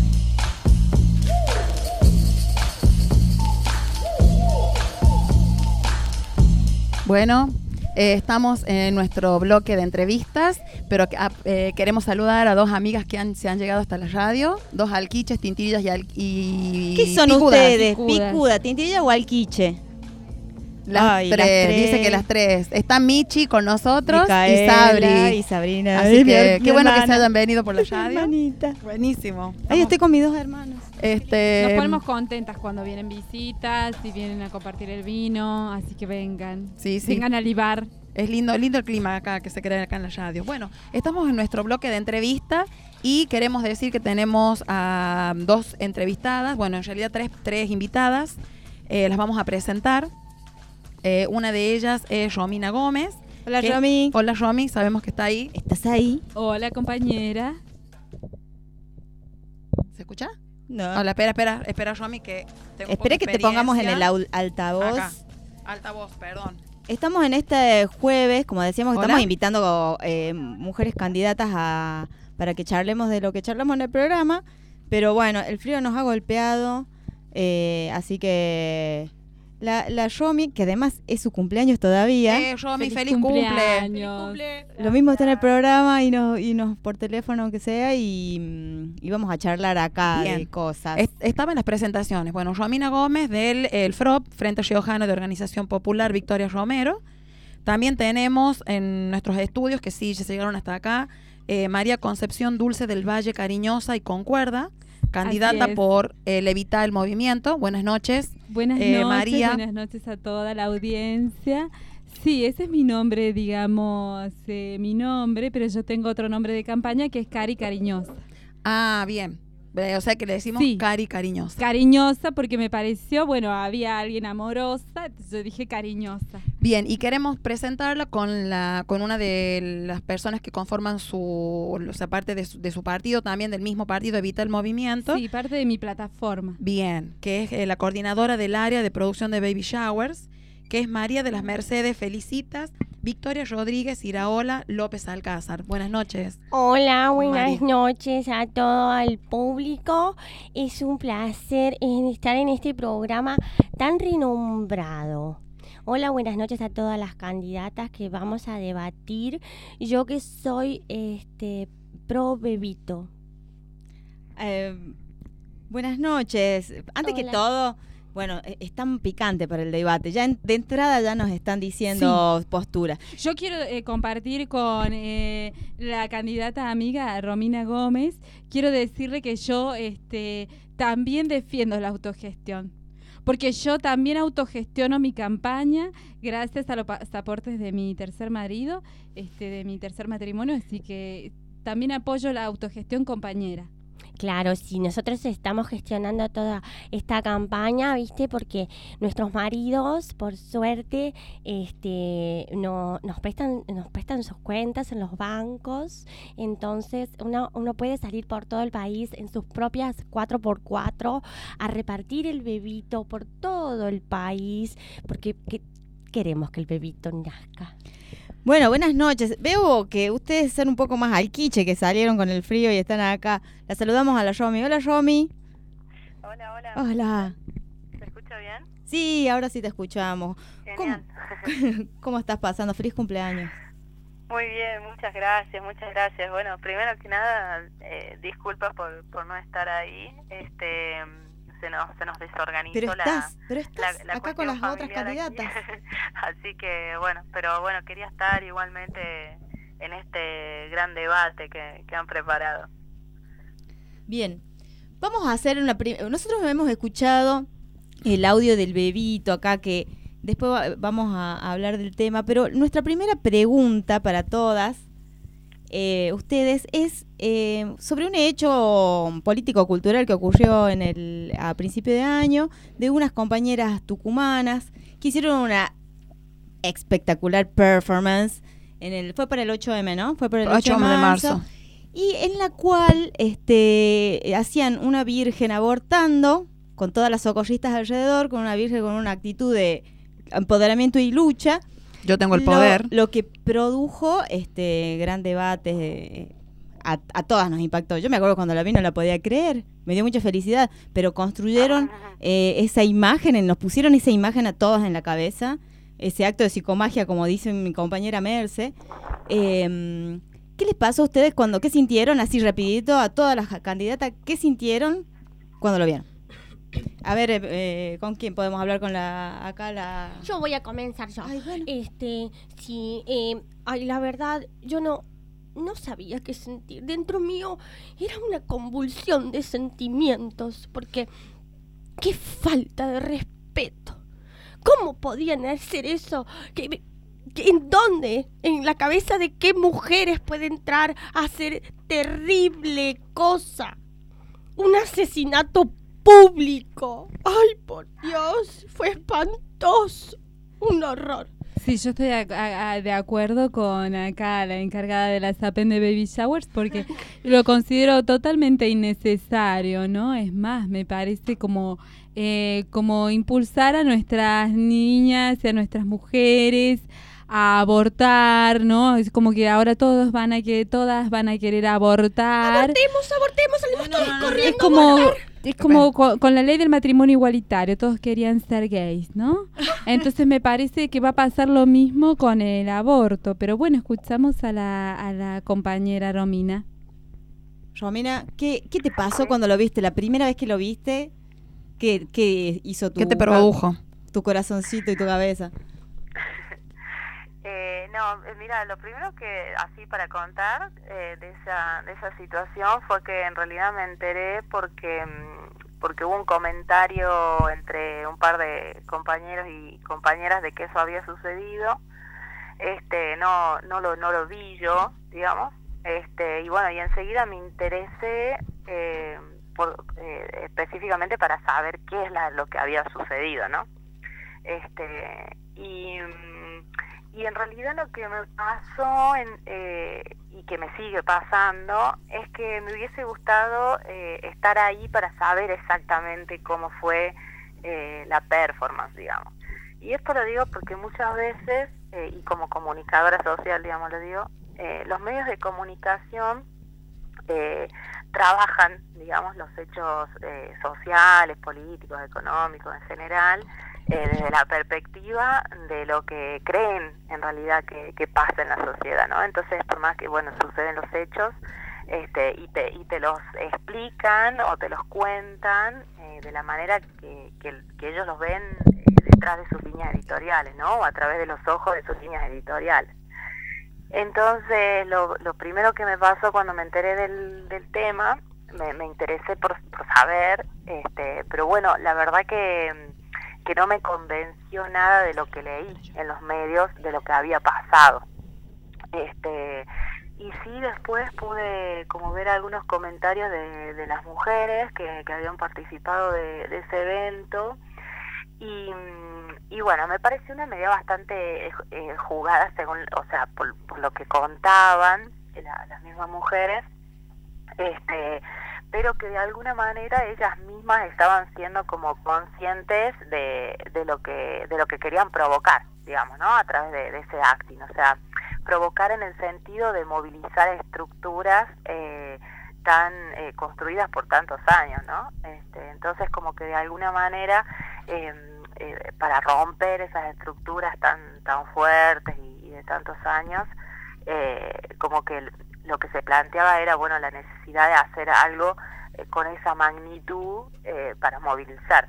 Bueno, eh, estamos en nuestro bloque de entrevistas, pero eh, queremos saludar a dos amigas que han, se han llegado hasta la radio, dos alquiches, tintillas y, al, y ¿Qué son picudas? ustedes? Picudas. ¿Picuda, tintilla o alquiche? Las, Ay, tres, las tres. Dice que las tres. Está Michi con nosotros Micaela y Sabri. y Sabrina. Así Ay, que mi qué bueno que hermana. se hayan venido por la Mi radio. hermanita. Buenísimo. Ahí estoy con mis dos hermanos. Este, Nos ponemos contentas cuando vienen visitas y vienen a compartir el vino, así que vengan. Sí, sí. Vengan a libar. Es lindo, lindo el clima acá que se crea acá en la radio. Bueno, estamos en nuestro bloque de entrevista y queremos decir que tenemos a dos entrevistadas, bueno, en realidad tres, tres invitadas. Eh, las vamos a presentar. Eh, una de ellas es Romina Gómez. Hola, que- Romy. Hola, Romy. Sabemos que está ahí. ¿Estás ahí? Hola, compañera. ¿Se escucha? No. Hola, espera, espera, espera, Romy, que tengo Espere poca que te pongamos en el experiencia. au- altavoz. Acá. Altavoz, perdón. Estamos en este jueves, como decíamos, Hola. estamos invitando eh, mujeres candidatas a para que charlemos de lo que charlamos en el programa. Pero bueno, el frío nos ha golpeado, eh, así que la, la Romy, que además es su cumpleaños todavía. Eh, Romy, Feliz feliz, cumple. cumpleaños. Lo mismo está en el programa y nos, y nos por teléfono aunque sea y, mm, y vamos a charlar acá Bien. de cosas. Es- Estaba en las presentaciones. Bueno, Romina Gómez del el F R O P, Frente Riojano de Organización Popular Victoria Romero. También tenemos en nuestros estudios, que sí, ya llegaron hasta acá, eh, María Concepción Dulce del Valle Cariñosa y Concuerda, candidata Así es. por eh, Levitar el Movimiento. Buenas noches. Buenas Eh, noches, María. buenas noches a toda la audiencia. Sí, ese es mi nombre, digamos, eh, mi nombre, pero yo tengo otro nombre de campaña que es Cari Cariñosa. Ah, bien. Eh, O sea que le decimos Sí. Cari Cariñosa. Cariñosa porque me pareció, bueno, había alguien amorosa, entonces yo dije cariñosa. Bien, y queremos presentarla con la con una de las personas que conforman su, o sea, parte de su, de su partido, también del mismo partido, Evita el Movimiento. Sí, parte de mi plataforma. Bien, que es eh, la coordinadora del área de producción de Baby Showers, que es María de las Mercedes Felicitas, Victoria Rodríguez Iraola López Alcázar. Buenas noches. Hola, buenas María. noches a todo el público. Es un placer eh, estar en este programa tan renombrado. Hola, buenas noches a todas las candidatas que vamos a debatir. Yo que soy este pro bebito. Eh, buenas noches. Antes que Hola. todo, bueno, eh, es tan picante para el debate. Ya en- de entrada ya nos están diciendo posturas. Yo quiero eh, compartir con eh, la candidata amiga Romina Gómez, quiero decirle que yo este, también defiendo la autogestión. Porque yo también autogestiono mi campaña gracias a los pasaportes de mi tercer marido, este, de mi tercer matrimonio, así que también apoyo la autogestión compañera. Claro, sí, nosotros estamos gestionando toda esta campaña, ¿viste? Porque nuestros maridos, por suerte, este, no, nos prestan, nos prestan sus cuentas en los bancos. Entonces, uno, uno puede salir por todo el país en sus propias cuatro por cuatro a repartir el bebito por todo el país, porque que, queremos que el bebito nazca. Bueno, buenas noches. Veo que ustedes son un poco más al quiche, que salieron con el frío y están acá. La saludamos a la Romy. Hola, Romy. Hola, hola. Hola. ¿Se escucha bien? Sí, ahora sí te escuchamos. Genial. ¿Cómo, ¿Cómo estás pasando? Feliz cumpleaños. Muy bien, muchas gracias, muchas gracias. Bueno, primero que nada, eh, disculpas por, por no estar ahí. Este, se nos, se nos desorganizó pero la, estás, pero estás la, la acá con las otras candidatas. Así que bueno, pero bueno, quería estar igualmente en este gran debate que, que han preparado. Bien, vamos a hacer una... Prim- Nosotros hemos escuchado el audio del bebito acá, que después va- vamos a, a hablar del tema, pero nuestra primera pregunta para todas eh, ustedes es eh, sobre un hecho político-cultural que ocurrió en el a principio de año, de unas compañeras tucumanas que hicieron una espectacular performance en el fue para el ocho eme, ¿no? Fue para el ocho de marzo. Y en la cual este hacían una virgen abortando con todas las socorristas alrededor, con una virgen con una actitud de empoderamiento y lucha. Yo tengo el lo, poder. Lo que produjo este gran debate, eh, a, a todas nos impactó. Yo me acuerdo cuando la vi no la podía creer, me dio mucha felicidad, pero construyeron eh, esa imagen, nos pusieron esa imagen a todas en la cabeza, ese acto de psicomagia, como dice mi compañera Merce. Eh, ¿Qué les pasó a ustedes cuando, qué sintieron, así rapidito, a todas las candidatas, qué sintieron cuando lo vieron? A ver, eh, ¿con quién podemos hablar? Con la acá la... Yo voy a comenzar yo. Ay, bueno. Este, sí, eh, ay, la verdad, yo no, no sabía qué sentir. Dentro mío era una convulsión de sentimientos, porque qué falta de respeto. ¿Cómo podían hacer eso? ¿Qué, qué, ¿En dónde? ¿En la cabeza de qué mujeres puede entrar a hacer terrible cosa? Un asesinato público. Ay, por Dios, fue espantoso. Un horror. Sí, yo estoy a- a- a- de acuerdo con acá la encargada de la SAPEN de Baby Showers, porque lo considero totalmente innecesario, ¿no? Es más, me parece como, eh, como impulsar a nuestras niñas y a nuestras mujeres a abortar, ¿no? Es como que ahora todos van a que todas van a querer abortar. Abortemos, abortemos, salimos todos corriendo. Es como, es como con, con la ley del matrimonio igualitario, todos querían ser gays, ¿no? Entonces me parece que va a pasar lo mismo con el aborto, pero bueno, escuchamos a la, a la compañera Romina. Romina, ¿qué, ¿qué te pasó cuando lo viste? La primera vez que lo viste, ¿qué, qué hizo tu... ¿Qué te produjo? Tu corazoncito y tu cabeza. Eh, no, eh, mira, lo primero que, así para contar eh, de esa de esa situación fue que en realidad me enteré porque mm, porque hubo un comentario entre un par de compañeros y compañeras de que eso había sucedido. Este, no no lo no lo vi yo, digamos. Este, y bueno, y enseguida me interesé eh, por, eh, específicamente para saber qué es la, lo que había sucedido, ¿no? Este, y Y en realidad lo que me pasó en, eh, y que me sigue pasando es que me hubiese gustado eh, estar ahí para saber exactamente cómo fue eh, la performance, digamos. Y esto lo digo porque muchas veces, eh, y como comunicadora social, digamos, lo digo, eh, los medios de comunicación eh, trabajan, digamos, los hechos eh, sociales, políticos, económicos en general, Eh, desde la perspectiva de lo que creen en realidad que, que pasa en la sociedad, ¿no? Entonces, por más que, bueno, suceden los hechos este, y, te, y te los explican o te los cuentan eh, de la manera que, que, que ellos los ven eh, detrás de sus líneas editoriales, ¿no? O a través de los ojos de sus líneas editoriales. Entonces, lo, lo primero que me pasó cuando me enteré del, del tema, me, me interesé por, por saber, este, pero bueno, la verdad que... que no me convenció nada de lo que leí en los medios, de lo que había pasado. Este, y sí después pude como ver algunos comentarios de, de las mujeres que, que habían participado de, de ese evento. Y, y bueno, me pareció una medida bastante eh, jugada, según, o sea, por, por lo que contaban la, las mismas mujeres, este, pero que de alguna manera ellas mismas estaban siendo como conscientes de, de lo que de lo que querían provocar, digamos, ¿no? A través de, de ese acting, o sea, provocar en el sentido de movilizar estructuras eh, tan eh, construidas por tantos años, ¿no? Este, entonces, como que de alguna manera, eh, eh, para romper esas estructuras tan tan fuertes y, y de tantos años, eh, como que el, lo que se planteaba era, bueno, la necesidad de hacer algo eh, con esa magnitud eh, para movilizar.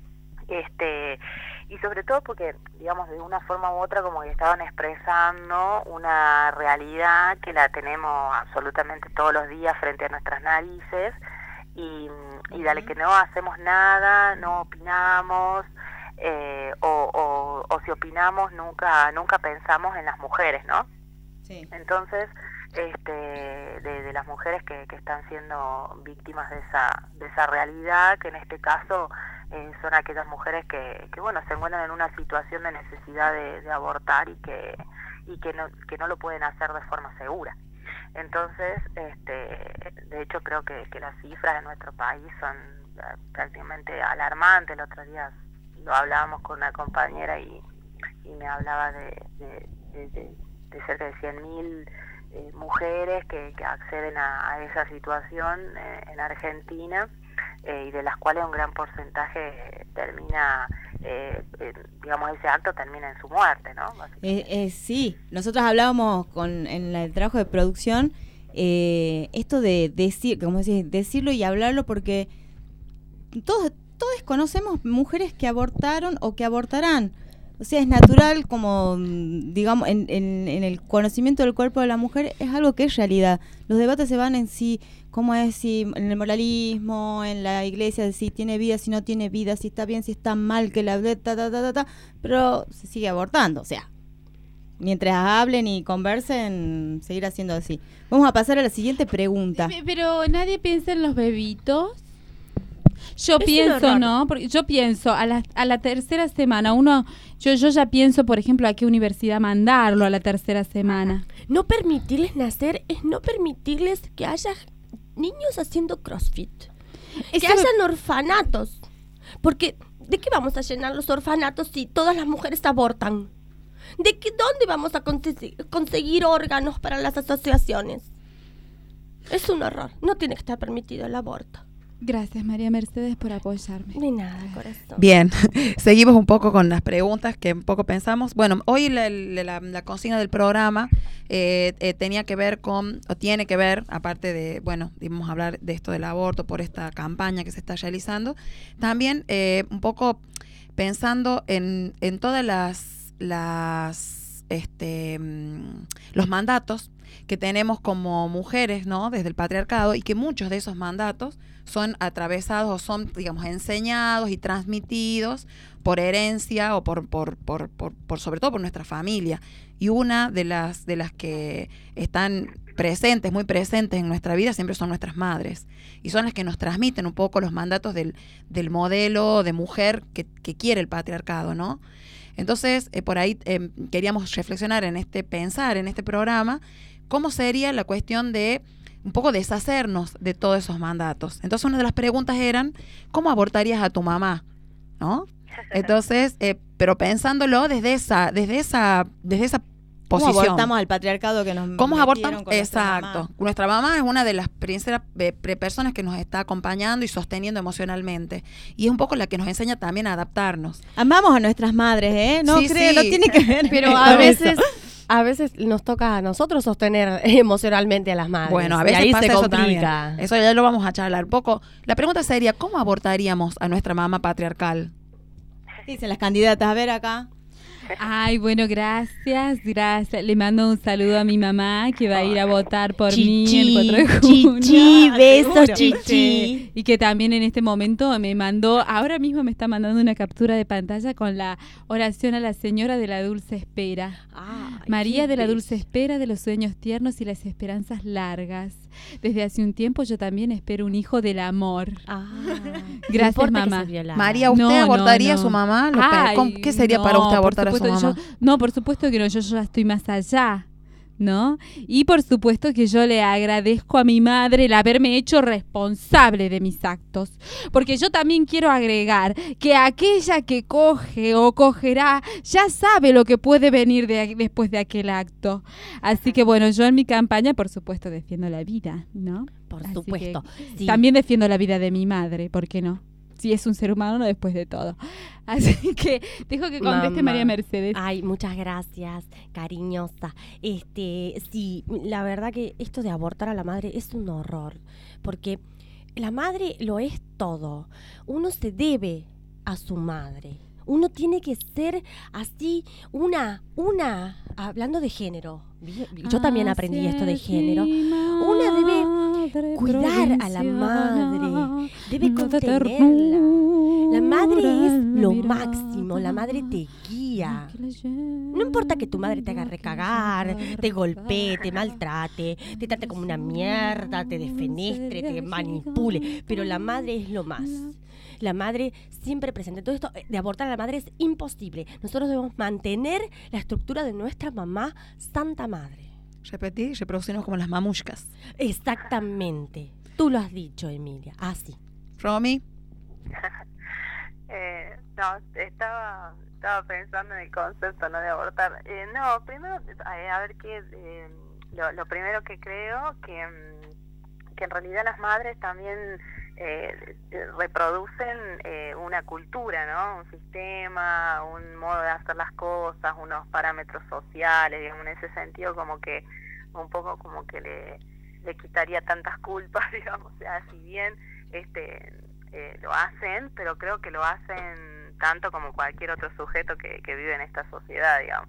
Este, y sobre todo porque, digamos, de una forma u otra como que estaban expresando una realidad que la tenemos absolutamente todos los días frente a nuestras narices, y, y dale que no hacemos nada, no opinamos, eh, o, o, o si opinamos nunca nunca pensamos en las mujeres, ¿no? Sí. Entonces, este, de, de las mujeres que, que están siendo víctimas de esa de esa realidad, que en este caso eh, son aquellas mujeres que, que bueno, se encuentran en una situación de necesidad de, de abortar y que y que no que no lo pueden hacer de forma segura. Entonces, este, de hecho creo que, que las cifras de nuestro país son eh, prácticamente alarmantes. El otro día lo hablábamos con una compañera y, y me hablaba de, de, de, de, de cerca de cien mil eh, mujeres que, que acceden a, a esa situación eh, en Argentina, eh, y de las cuales un gran porcentaje termina, eh, eh, digamos, ese acto termina en su muerte, ¿no? Eh, eh, sí, nosotros hablábamos con en el trabajo de producción, eh, esto de decir, como decís, decirlo y hablarlo, porque todos, todos conocemos mujeres que abortaron o que abortarán. O sea, es natural, como digamos, en, en, en el conocimiento del cuerpo de la mujer, es algo que es realidad. Los debates se van en sí, cómo es, si en el moralismo, en la iglesia, si tiene vida, si no tiene vida, si está bien, si está mal, que la ta, ta, ta, ta, ta, pero se sigue abortando. O sea, mientras hablen y conversen, seguir haciendo así. Vamos a pasar a la siguiente pregunta. Pero nadie piensa en los bebitos. Yo Es pienso, ¿no? Porque yo pienso, a la, a la tercera semana, uno, yo, yo ya pienso, por ejemplo, a qué universidad mandarlo a la tercera semana. No permitirles nacer es no permitirles que haya niños haciendo CrossFit. Eso que hayan orfanatos. Porque, ¿de qué vamos a llenar los orfanatos si todas las mujeres abortan? ¿De qué, dónde vamos a conse- conseguir órganos para las asociaciones? Es un horror. No tiene que estar permitido el aborto. Gracias, María Mercedes, por apoyarme. De nada, corazón. Bien, seguimos un poco con las preguntas que un poco pensamos. Bueno, hoy la, la, la consigna del programa eh, eh, tenía que ver con, o tiene que ver, aparte de, bueno, íbamos a hablar de esto del aborto por esta campaña que se está realizando, también eh, un poco pensando en, en todas las, las este, mm, los mandatos que tenemos como mujeres, ¿no? Desde el patriarcado, y que muchos de esos mandatos son atravesados o son, digamos, enseñados y transmitidos por herencia o por, por, por, por, por sobre todo por nuestra familia. Y una de las, de las que están presentes, muy presentes en nuestra vida, siempre son nuestras madres. Y son las que nos transmiten un poco los mandatos del, del modelo de mujer que, que quiere el patriarcado, ¿no? Entonces, eh, por ahí eh, queríamos reflexionar en este, pensar en este programa, cómo sería la cuestión de un poco deshacernos de todos esos mandatos. Entonces, una de las preguntas eran, ¿cómo abortarías a tu mamá? ¿No? Entonces, eh, pero pensándolo desde esa, desde esa, desde esa posición. ¿Cómo abortamos al patriarcado que nos ¿Cómo metieron abortamos? con nuestra Exacto. mamá? Nuestra mamá es una de las primeras eh, personas que nos está acompañando y sosteniendo emocionalmente. Y es un poco la que nos enseña también a adaptarnos. Amamos a nuestras madres, ¿eh? No Sí, creo, sí. no tiene que ver. Pero con a eso. veces, a veces nos toca a nosotros sostener emocionalmente a las madres. Bueno, a y veces ahí pasa se eso complica. también. Eso ya lo vamos a charlar un poco. La pregunta sería, ¿cómo abortaríamos a nuestra mamá patriarcal? Dicen las candidatas, a ver acá. Ay, bueno, gracias, gracias. Le mando un saludo a mi mamá que va a ir a votar por Chichi, mí el cuatro de junio. chichi, besos, Seguro. chichi. y que también en este momento me mandó, ahora mismo me está mandando una captura de pantalla con la oración a la Señora de la Dulce Espera. Ay, María qué de la bello. Dulce Espera, de los sueños tiernos y las esperanzas largas. Desde hace un tiempo yo también espero un hijo del amor. Gracias, importa que mamá. se violara. María, ¿usted No, no, abortaría no. a su mamá? Lo pe- Ay, ¿cómo- ¿Qué sería para no, usted por abortar a su supuesto, mamá? yo- no, por supuesto que no, yo, yo ya estoy más allá, ¿no? Y por supuesto que yo le agradezco a mi madre el haberme hecho responsable de mis actos, porque yo también quiero agregar que aquella que coge o cogerá ya sabe lo que puede venir de, después de aquel acto. Así que bueno, yo en mi campaña por supuesto defiendo la vida, ¿no? Por Así supuesto, que sí. También defiendo la vida de mi madre, ¿por qué no? Si es un ser humano después de todo. Así que dejo que conteste Mamá. María Mercedes. Ay, muchas gracias, cariñosa. Este, sí, la verdad que esto de abortar a la madre es un horror, porque la madre lo es todo. Uno se debe a su madre. Uno tiene que ser así, una, una, hablando de género. vi- vi- Yo también aprendí esto de género. Una debe cuidar a la madre, debe contenerla. La madre es lo máximo, la madre te guía. No importa que tu madre te haga recagar, te golpee, te maltrate, te trate como una mierda, te defenestre, te manipule, pero la madre es lo más. La madre siempre presente. Todo esto de abortar a la madre es imposible. Nosotros debemos mantener la estructura de nuestra mamá, Santa Madre. Repetir, reproducirnos como las mamushkas. Exactamente. Tú lo has dicho, Emilia. Así. Romy. Eh, no, estaba estaba pensando en el concepto, no de abortar. Eh, no, primero, eh, a ver qué, eh, lo, lo primero que creo que, mm, que en realidad las madres también eh, reproducen eh, una cultura, ¿no? Un sistema, un modo de hacer las cosas, unos parámetros sociales, digamos, en ese sentido como que un poco como que le, le quitaría tantas culpas, digamos, o sea, si bien este eh, lo hacen, pero creo que lo hacen tanto como cualquier otro sujeto que, que vive en esta sociedad, digamos.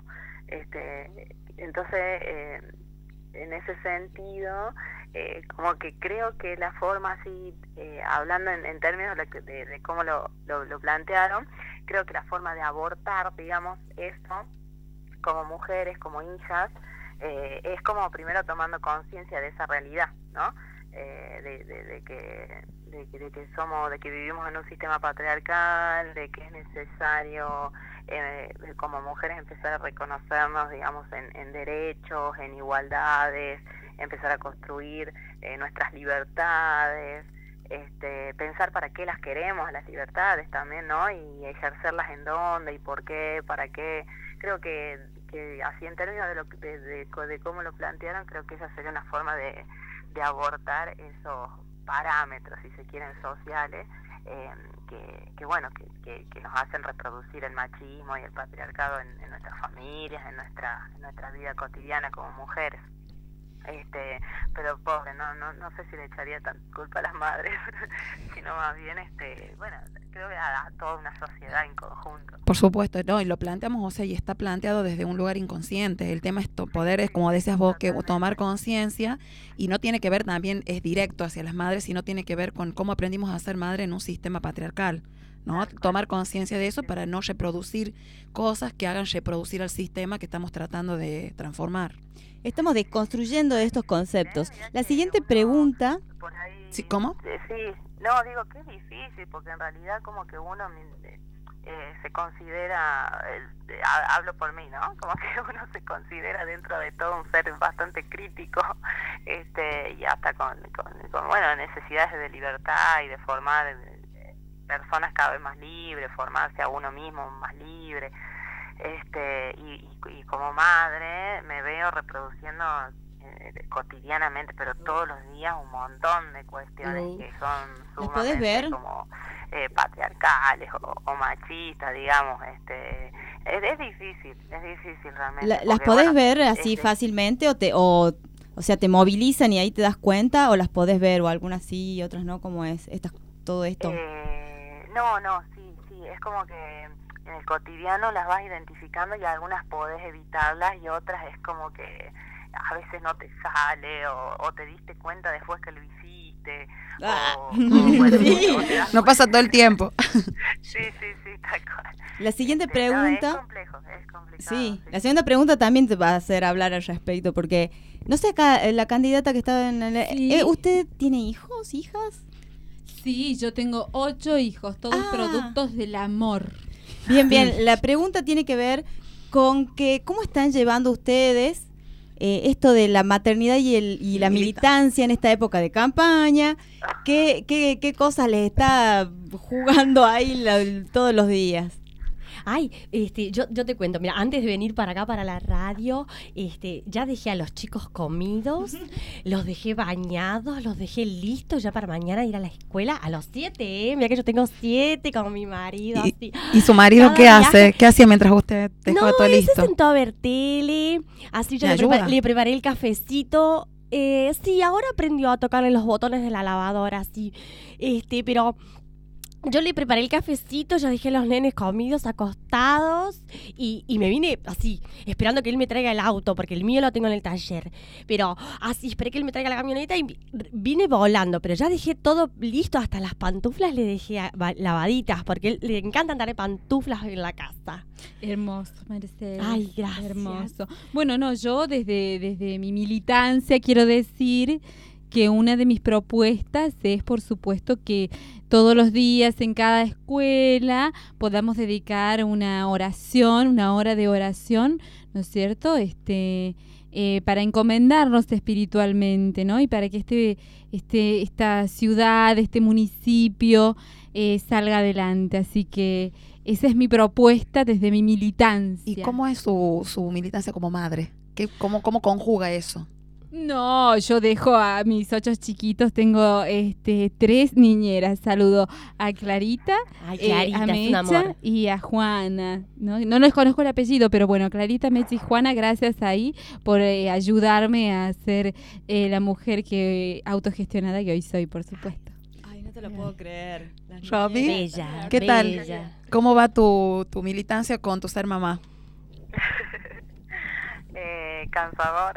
Este, entonces, eh, en ese sentido, eh, como que creo que la forma así, eh, hablando en, en términos de, de, de cómo lo, lo, lo plantearon, creo que la forma de abortar, digamos, esto, como mujeres, como hijas, eh, es como primero tomando conciencia de esa realidad, ¿no? Eh, de, de, de que de, de que somos, de que vivimos en un sistema patriarcal, de que es necesario eh, como mujeres empezar a reconocernos, digamos, en, en derechos, en igualdades, empezar a construir eh, nuestras libertades, este, pensar para qué las queremos, las libertades también, ¿no? Y ejercerlas en dónde y por qué, para qué. Creo que, que así en términos de, lo, de, de, de cómo lo plantearon, creo que esa sería una forma de, de abortar esos parámetros, si se quieren, sociales, eh, que, que bueno, que, que, que nos hacen reproducir el machismo y el patriarcado en, en nuestras familias, en nuestra, en nuestra vida cotidiana como mujeres. Este, pero pobre, no, no, no sé si le echaría tanta culpa a las madres, sino más bien, este, bueno, creo que a, a toda una sociedad en conjunto. Por supuesto, no, y lo planteamos, o sea, y está planteado desde un lugar inconsciente. El tema es to- poder, es como decías vos, que tomar conciencia, y no tiene que ver también, es directo hacia las madres, sino tiene que ver con cómo aprendimos a ser madre en un sistema patriarcal, ¿no? Tomar conciencia de eso para no reproducir cosas que hagan reproducir al sistema que estamos tratando de transformar. Estamos desconstruyendo estos conceptos. La siguiente pregunta... ¿Sí, cómo? Eh, sí, no, digo que es difícil, porque en realidad como que uno eh, se considera, eh, hablo por mí, ¿no? Como que uno se considera dentro de todo un ser bastante crítico, este, y hasta con, con, con bueno, necesidades de libertad y de formar eh, personas cada vez más libres, formarse a uno mismo más libre. Este, y, y, y como madre me veo reproduciendo eh, cotidianamente, pero todos los días, un montón de cuestiones Sí. que son ¿Las podés ver? sumamente como eh, patriarcales o, o machistas, digamos. Este, es, es difícil, es difícil realmente. La- ¿Las porque, podés bueno, ver así este, fácilmente o te o, o sea, te movilizan y ahí te das cuenta, o las podés ver o algunas sí y otras no? ¿Cómo es estas, todo esto? Eh, no, no, sí, sí, es como que en el cotidiano las vas identificando y algunas podés evitarlas y otras es como que a veces no te sale o, o te diste cuenta después que lo hiciste ¿viste? Ah. O, o, bueno, Sí. o sea, No pasa todo el tiempo. Sí, sí, sí, tal cual. La siguiente Sí, pregunta. No, es complejo, es complicado. Sí, la segunda pregunta también te va a hacer hablar al respecto, porque no sé acá, eh, la candidata que estaba en el... Sí. eh, ¿Usted tiene hijos, hijas? Sí, yo tengo ocho hijos, todos Ah. productos del amor. Bien, bien. Sí. La pregunta tiene que ver con que cómo están llevando ustedes eh, esto de la maternidad y, el, y la militancia en esta época de campaña. ¿Qué, qué, qué cosas les está jugando ahí la- todos los días? Ay, este, yo, yo te cuento, mira, antes de venir para acá, para la radio, este, ya dejé a los chicos comidos, los dejé bañados, los dejé listos ya para mañana ir a la escuela a los siete, ¿eh? Mira que yo tengo siete con mi marido, ¿Y, así. y su marido Cada qué viaje- hace? ¿Qué hacía mientras usted dejaba No, todo él listo? se sentó a ver tele, así yo ¿Le le, prepar- ayuda? le preparé el cafecito. Eh, sí, ahora aprendió a tocarle los botones de la lavadora, sí. Este, pero yo le preparé el cafecito, ya dejé a los nenes comidos, acostados, y, y me vine así, esperando que él me traiga el auto, porque el mío lo tengo en el taller. Pero así, esperé que él me traiga la camioneta y vine volando, pero ya dejé todo listo, hasta las pantuflas le dejé a- va- lavaditas, porque él, le encanta andar en pantuflas en la casa. Hermoso, Mercedes. Ay, gracias. Hermoso. Bueno, no, yo desde, desde mi militancia quiero decir que una de mis propuestas es, por supuesto, que todos los días en cada escuela podamos dedicar una oración, una hora de oración, ¿no es cierto? Este, eh, para encomendarnos espiritualmente, ¿no? Y para que este, este, esta ciudad, este municipio eh, salga adelante. Así que esa es mi propuesta desde mi militancia. ¿Y cómo es su, su militancia como madre? ¿Qué, cómo, ¿Cómo conjuga eso? No, yo dejo a mis ocho chiquitos, tengo este tres niñeras. Saludo a Clarita, Ay, eh, Clarita, a es un amor. Mecha y a Juana. ¿no? no les conozco el apellido, pero bueno, Clarita, Mecha y Juana, gracias ahí por eh, ayudarme a ser eh, la mujer que autogestionada que hoy soy, por supuesto. Ay, no te lo puedo creer. Robbie, Bella, ¿qué tal? bella. ¿Cómo va tu, tu militancia con tu ser mamá? eh, cansador.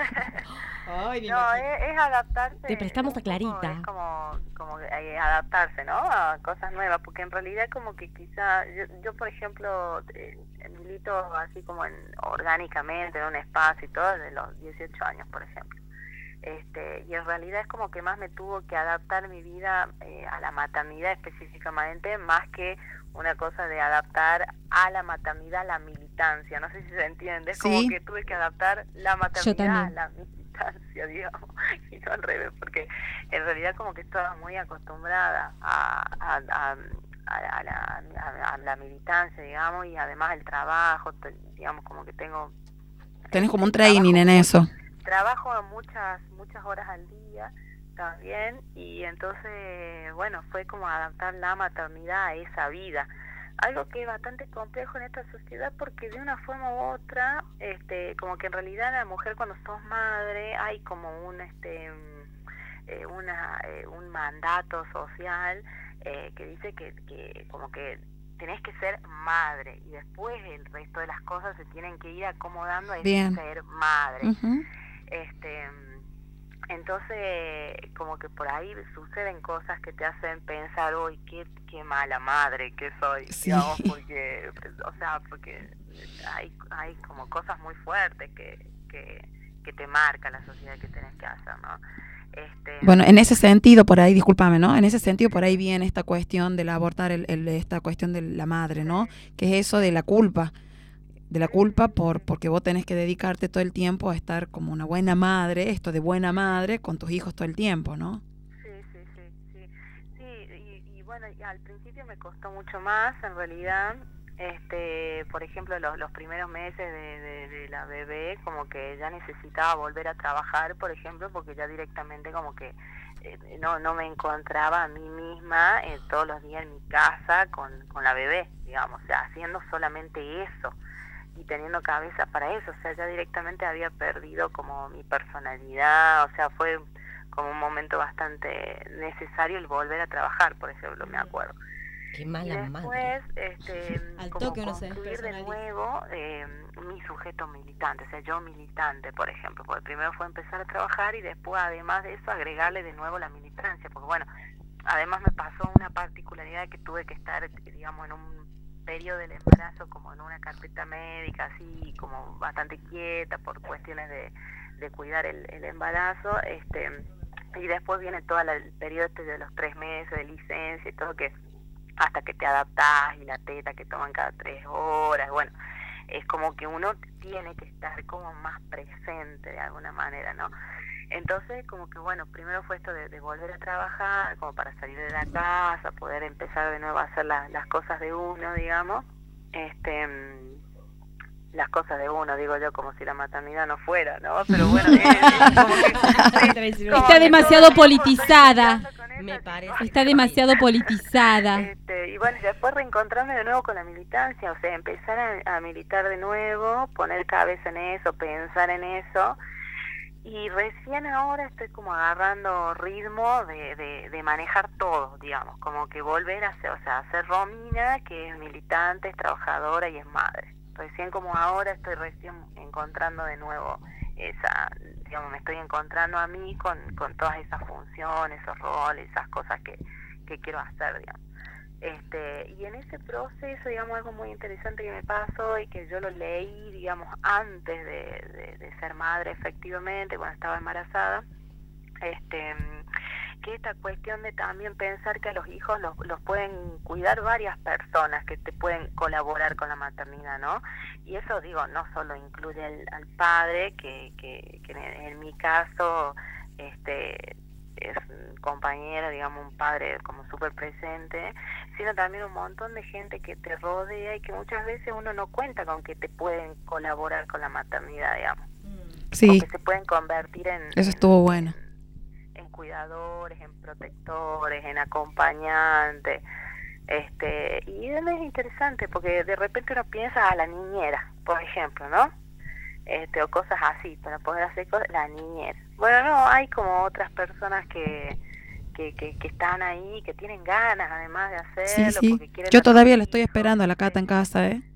Ay, me no, imagino. es, es adaptarse. Te prestamos a un poco, Clarita. Es como, como eh, adaptarse, ¿no? A cosas nuevas, porque en realidad como que quizá, yo, yo por ejemplo, eh, milito así como en, orgánicamente en un espacio y todo desde los dieciocho años, por ejemplo. Este, y en realidad es como que más me tuvo que adaptar mi vida eh, a la maternidad específicamente, más que una cosa de adaptar a la maternidad a la militancia. No sé si se entiende, es Sí. como que tuve que adaptar la maternidad a también. la militancia, digamos, y no al revés, porque en realidad como que estaba muy acostumbrada a, a, a, a, a la, a, a la militancia, digamos, y además el trabajo, te- digamos, como que tengo... Tenés como un trabajo training en mucho- eso. Trabajo muchas muchas horas al día también, y entonces, bueno, fue como adaptar la maternidad a esa vida. Algo que es bastante complejo en esta sociedad, porque de una forma u otra, este, como que en realidad la mujer cuando sos madre hay como un este eh, una eh, un mandato social eh, que dice que, que como que tenés que ser madre y después el resto de las cosas se tienen que ir acomodando a ese Bien. ser madre. Ujú. Este, entonces como que por ahí suceden cosas que te hacen pensar, uy, qué, qué mala madre que soy, Sí. digamos, porque, o sea, porque hay, hay como cosas muy fuertes que, que, que te marca la sociedad que tenés que hacer, ¿no? Este, Bueno, en ese sentido, por ahí, discúlpame, ¿no? En ese sentido, por ahí viene esta cuestión del abortar, el, el- esta cuestión de la madre, ¿no? Que es eso de la culpa, de la culpa por porque vos tenés que dedicarte todo el tiempo a estar como una buena madre, esto de buena madre, con tus hijos todo el tiempo, ¿no? Sí, sí, sí, sí, sí, y, y bueno, y al principio me costó mucho más, en realidad, este, por ejemplo, los, los primeros meses de, de, de la bebé, como que ya necesitaba volver a trabajar, por ejemplo, porque ya directamente como que eh, no no me encontraba a mí misma eh, todos los días en mi casa con, con la bebé, digamos, o sea, haciendo solamente eso y teniendo cabeza para eso, o sea, ya directamente había perdido como mi personalidad, o sea, fue como un momento bastante necesario el volver a trabajar, por ejemplo, me acuerdo. Qué mala y después, madre. este, Al como toque uno se construir de despersonaliza. nuevo eh, mi sujeto militante, o sea, yo militante, por ejemplo, porque primero fue empezar a trabajar y después, además de eso, agregarle de nuevo la militancia, porque bueno, además me pasó una particularidad que tuve que estar, digamos, en un periodo del embarazo como en una carpeta médica, así como bastante quieta por cuestiones de, de cuidar el, el embarazo, este, y después viene todo la, el periodo este de los tres meses de licencia y todo, que hasta que te adaptás, y la teta que toman cada tres horas, bueno, es como que uno tiene que estar como más presente de alguna manera, ¿no? Entonces, como que bueno, primero fue esto de, de volver a trabajar, como para salir de la casa, poder empezar de nuevo a hacer la, las cosas de uno, digamos, este... las cosas de uno, digo yo, como si la maternidad no fuera, ¿no? Pero bueno, es, es como que, sí, como está que demasiado politizada. Me parece. Está demasiado politizada. Este, y bueno, después reencontrarme de nuevo con la militancia, o sea, empezar a, a militar de nuevo, poner cabeza en eso, pensar en eso, y recién ahora estoy como agarrando ritmo de, de, de manejar todo, digamos, como que volver a ser, o sea, a ser Romina, que es militante, es trabajadora y es madre. Recién como ahora estoy recién encontrando de nuevo esa, digamos, me estoy encontrando a mí con, con todas esas funciones, esos roles, esas cosas que, que quiero hacer, digamos. Este, y en ese proceso, digamos, algo muy interesante que me pasó y que yo lo leí, digamos, antes de, de, de ser madre efectivamente, cuando estaba embarazada, este... que esta cuestión de también pensar que a los hijos los, los pueden cuidar varias personas que te pueden colaborar con la maternidad, ¿no? Y eso, digo, no solo incluye el, al padre, que, que, que en, en mi caso este es un compañero, digamos, un padre como súper presente, sino también un montón de gente que te rodea y que muchas veces uno no cuenta con que te pueden colaborar con la maternidad, digamos. Sí. O que se pueden convertir en... Eso estuvo bueno. en cuidadores, en protectores, en acompañantes, este, y es interesante porque de repente uno piensa a la niñera, por ejemplo, ¿no? Este, o cosas así, para poder hacer cosas, la niñera. Bueno, no, hay como otras personas que, que, que, que están ahí, que tienen ganas además de hacerlo. Sí, sí. Porque quieren Yo la todavía la estoy esperando a la Cata en casa, ¿eh?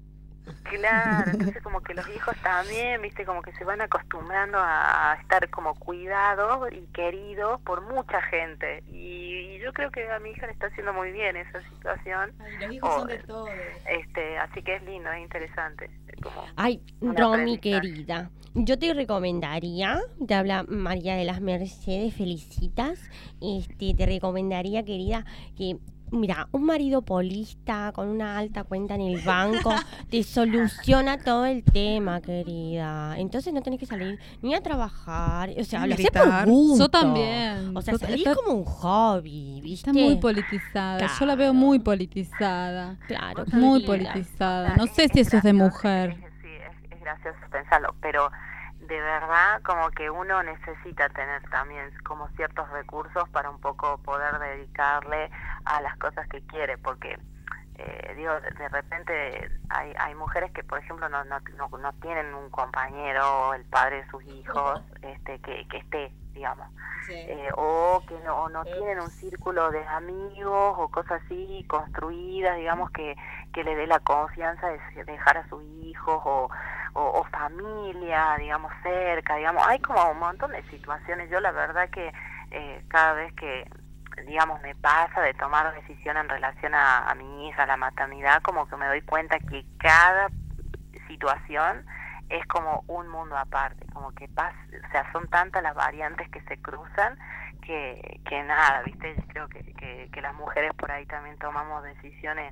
Claro, entonces como que los hijos también, viste, como que se van acostumbrando a estar como cuidados y queridos por mucha gente. Y, y yo creo que a mi hija le está haciendo muy bien esa situación. Ay, los hijos Oh, son de todos. Este, así que es lindo, es interesante. Es como Ay, un Romy aprendizaje. querida, yo te recomendaría, te habla María de las Mercedes, felicitas, este, te recomendaría, querida, que mira, un marido polista con una alta cuenta en el banco te soluciona todo el tema, querida. Entonces no tenés que salir ni a trabajar, o sea, Ni lo hacés por gritar. gusto. Yo también. O sea, Yo- salís está- como un hobby, ¿viste? Está muy politizada. Yo la veo muy politizada. Claro, Muy querida. politizada. No sé si eso es de mujer. Sí, es, es gracioso pensarlo, pero de verdad como que uno necesita tener también como ciertos recursos para un poco poder dedicarle a las cosas que quiere, porque eh, digo, de, de repente hay, hay mujeres que por ejemplo no, no, no, no tienen un compañero, el padre de sus hijos, este que, que esté, digamos, Sí. eh, o que no, o no tienen un círculo de amigos o cosas así construidas, digamos, que, que le dé la confianza de dejar a sus hijos o, o, o familia, digamos, cerca, digamos, hay como un montón de situaciones. Yo la verdad que eh, cada vez que, digamos, me pasa de tomar decisión en relación a, a mi hija, a la maternidad, como que me doy cuenta que cada situación es como un mundo aparte, como que pasa, o sea, son tantas las variantes que se cruzan que, que nada, viste, yo creo que, que, que las mujeres por ahí también tomamos decisiones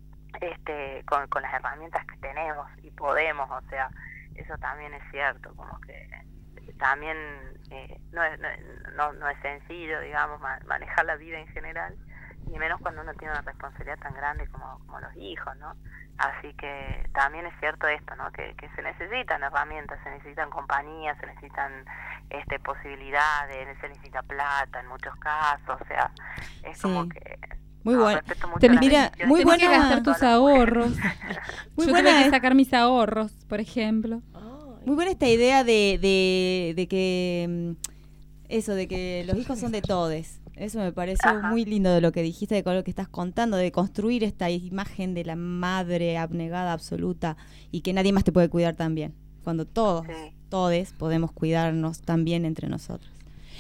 este con, con las herramientas que tenemos y podemos, o sea, eso también es cierto, como que también eh, no, es, no, no, no es sencillo, digamos, ma- manejar la vida en general, y menos cuando uno tiene una responsabilidad tan grande como, como los hijos, ¿no? Así que también es cierto esto, ¿no? Que, que se necesitan herramientas, se necesitan compañías, se necesitan este posibilidades, se necesita plata en muchos casos, o sea, es Sí. como que... Muy no, bueno. respeto mucho Tenés- las mira, decisiones muy que Tenés que buena- gastar tus ahorros. Muy Yo buena tuve que es- sacar mis ahorros, por ejemplo. Muy buena esta idea de, de, de que mm, eso, de que los hijos son de todes. Eso me pareció Ajá. muy lindo de lo que dijiste, de lo que estás contando, de construir esta imagen de la madre abnegada absoluta y que nadie más te puede cuidar también. Cuando todos, Sí. todes podemos cuidarnos también entre nosotros.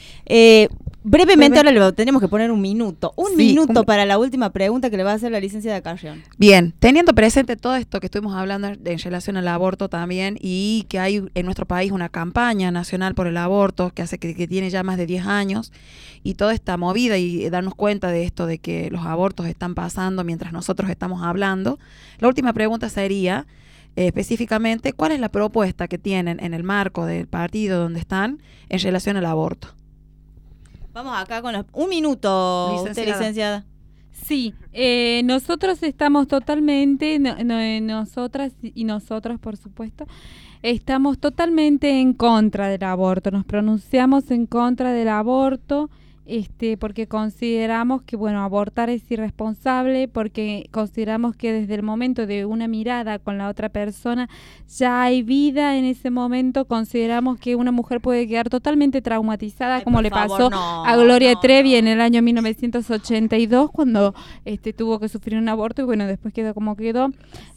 Eh, brevemente, Breve. ahora le tenemos que poner un minuto. Un Sí, minuto un- para la última pregunta que le va a hacer la licenciada Carrión. Bien, teniendo presente todo esto que estuvimos hablando en en relación al aborto también y que hay en nuestro país una campaña nacional por el aborto que hace que, que tiene ya más de diez años y toda esta movida y darnos cuenta de esto de que los abortos están pasando mientras nosotros estamos hablando, la última pregunta sería eh, específicamente ¿cuál es la propuesta que tienen en el marco del partido donde están en relación al aborto? Vamos acá con los... Un minuto, usted, Licenciada. licenciada. Sí, eh, nosotros estamos totalmente, no- no, eh, nosotras y nosotros, por supuesto, estamos totalmente en contra del aborto. Nos pronunciamos en contra del aborto, este, porque consideramos que, bueno, abortar es irresponsable, porque consideramos que desde el momento de una mirada con la otra persona ya hay vida en ese momento. Consideramos que una mujer puede quedar totalmente traumatizada, Ay, como por le favor, pasó no, a Gloria no, Trevi en el año mil novecientos ochenta y dos, cuando este tuvo que sufrir un aborto y bueno, después quedó como quedó.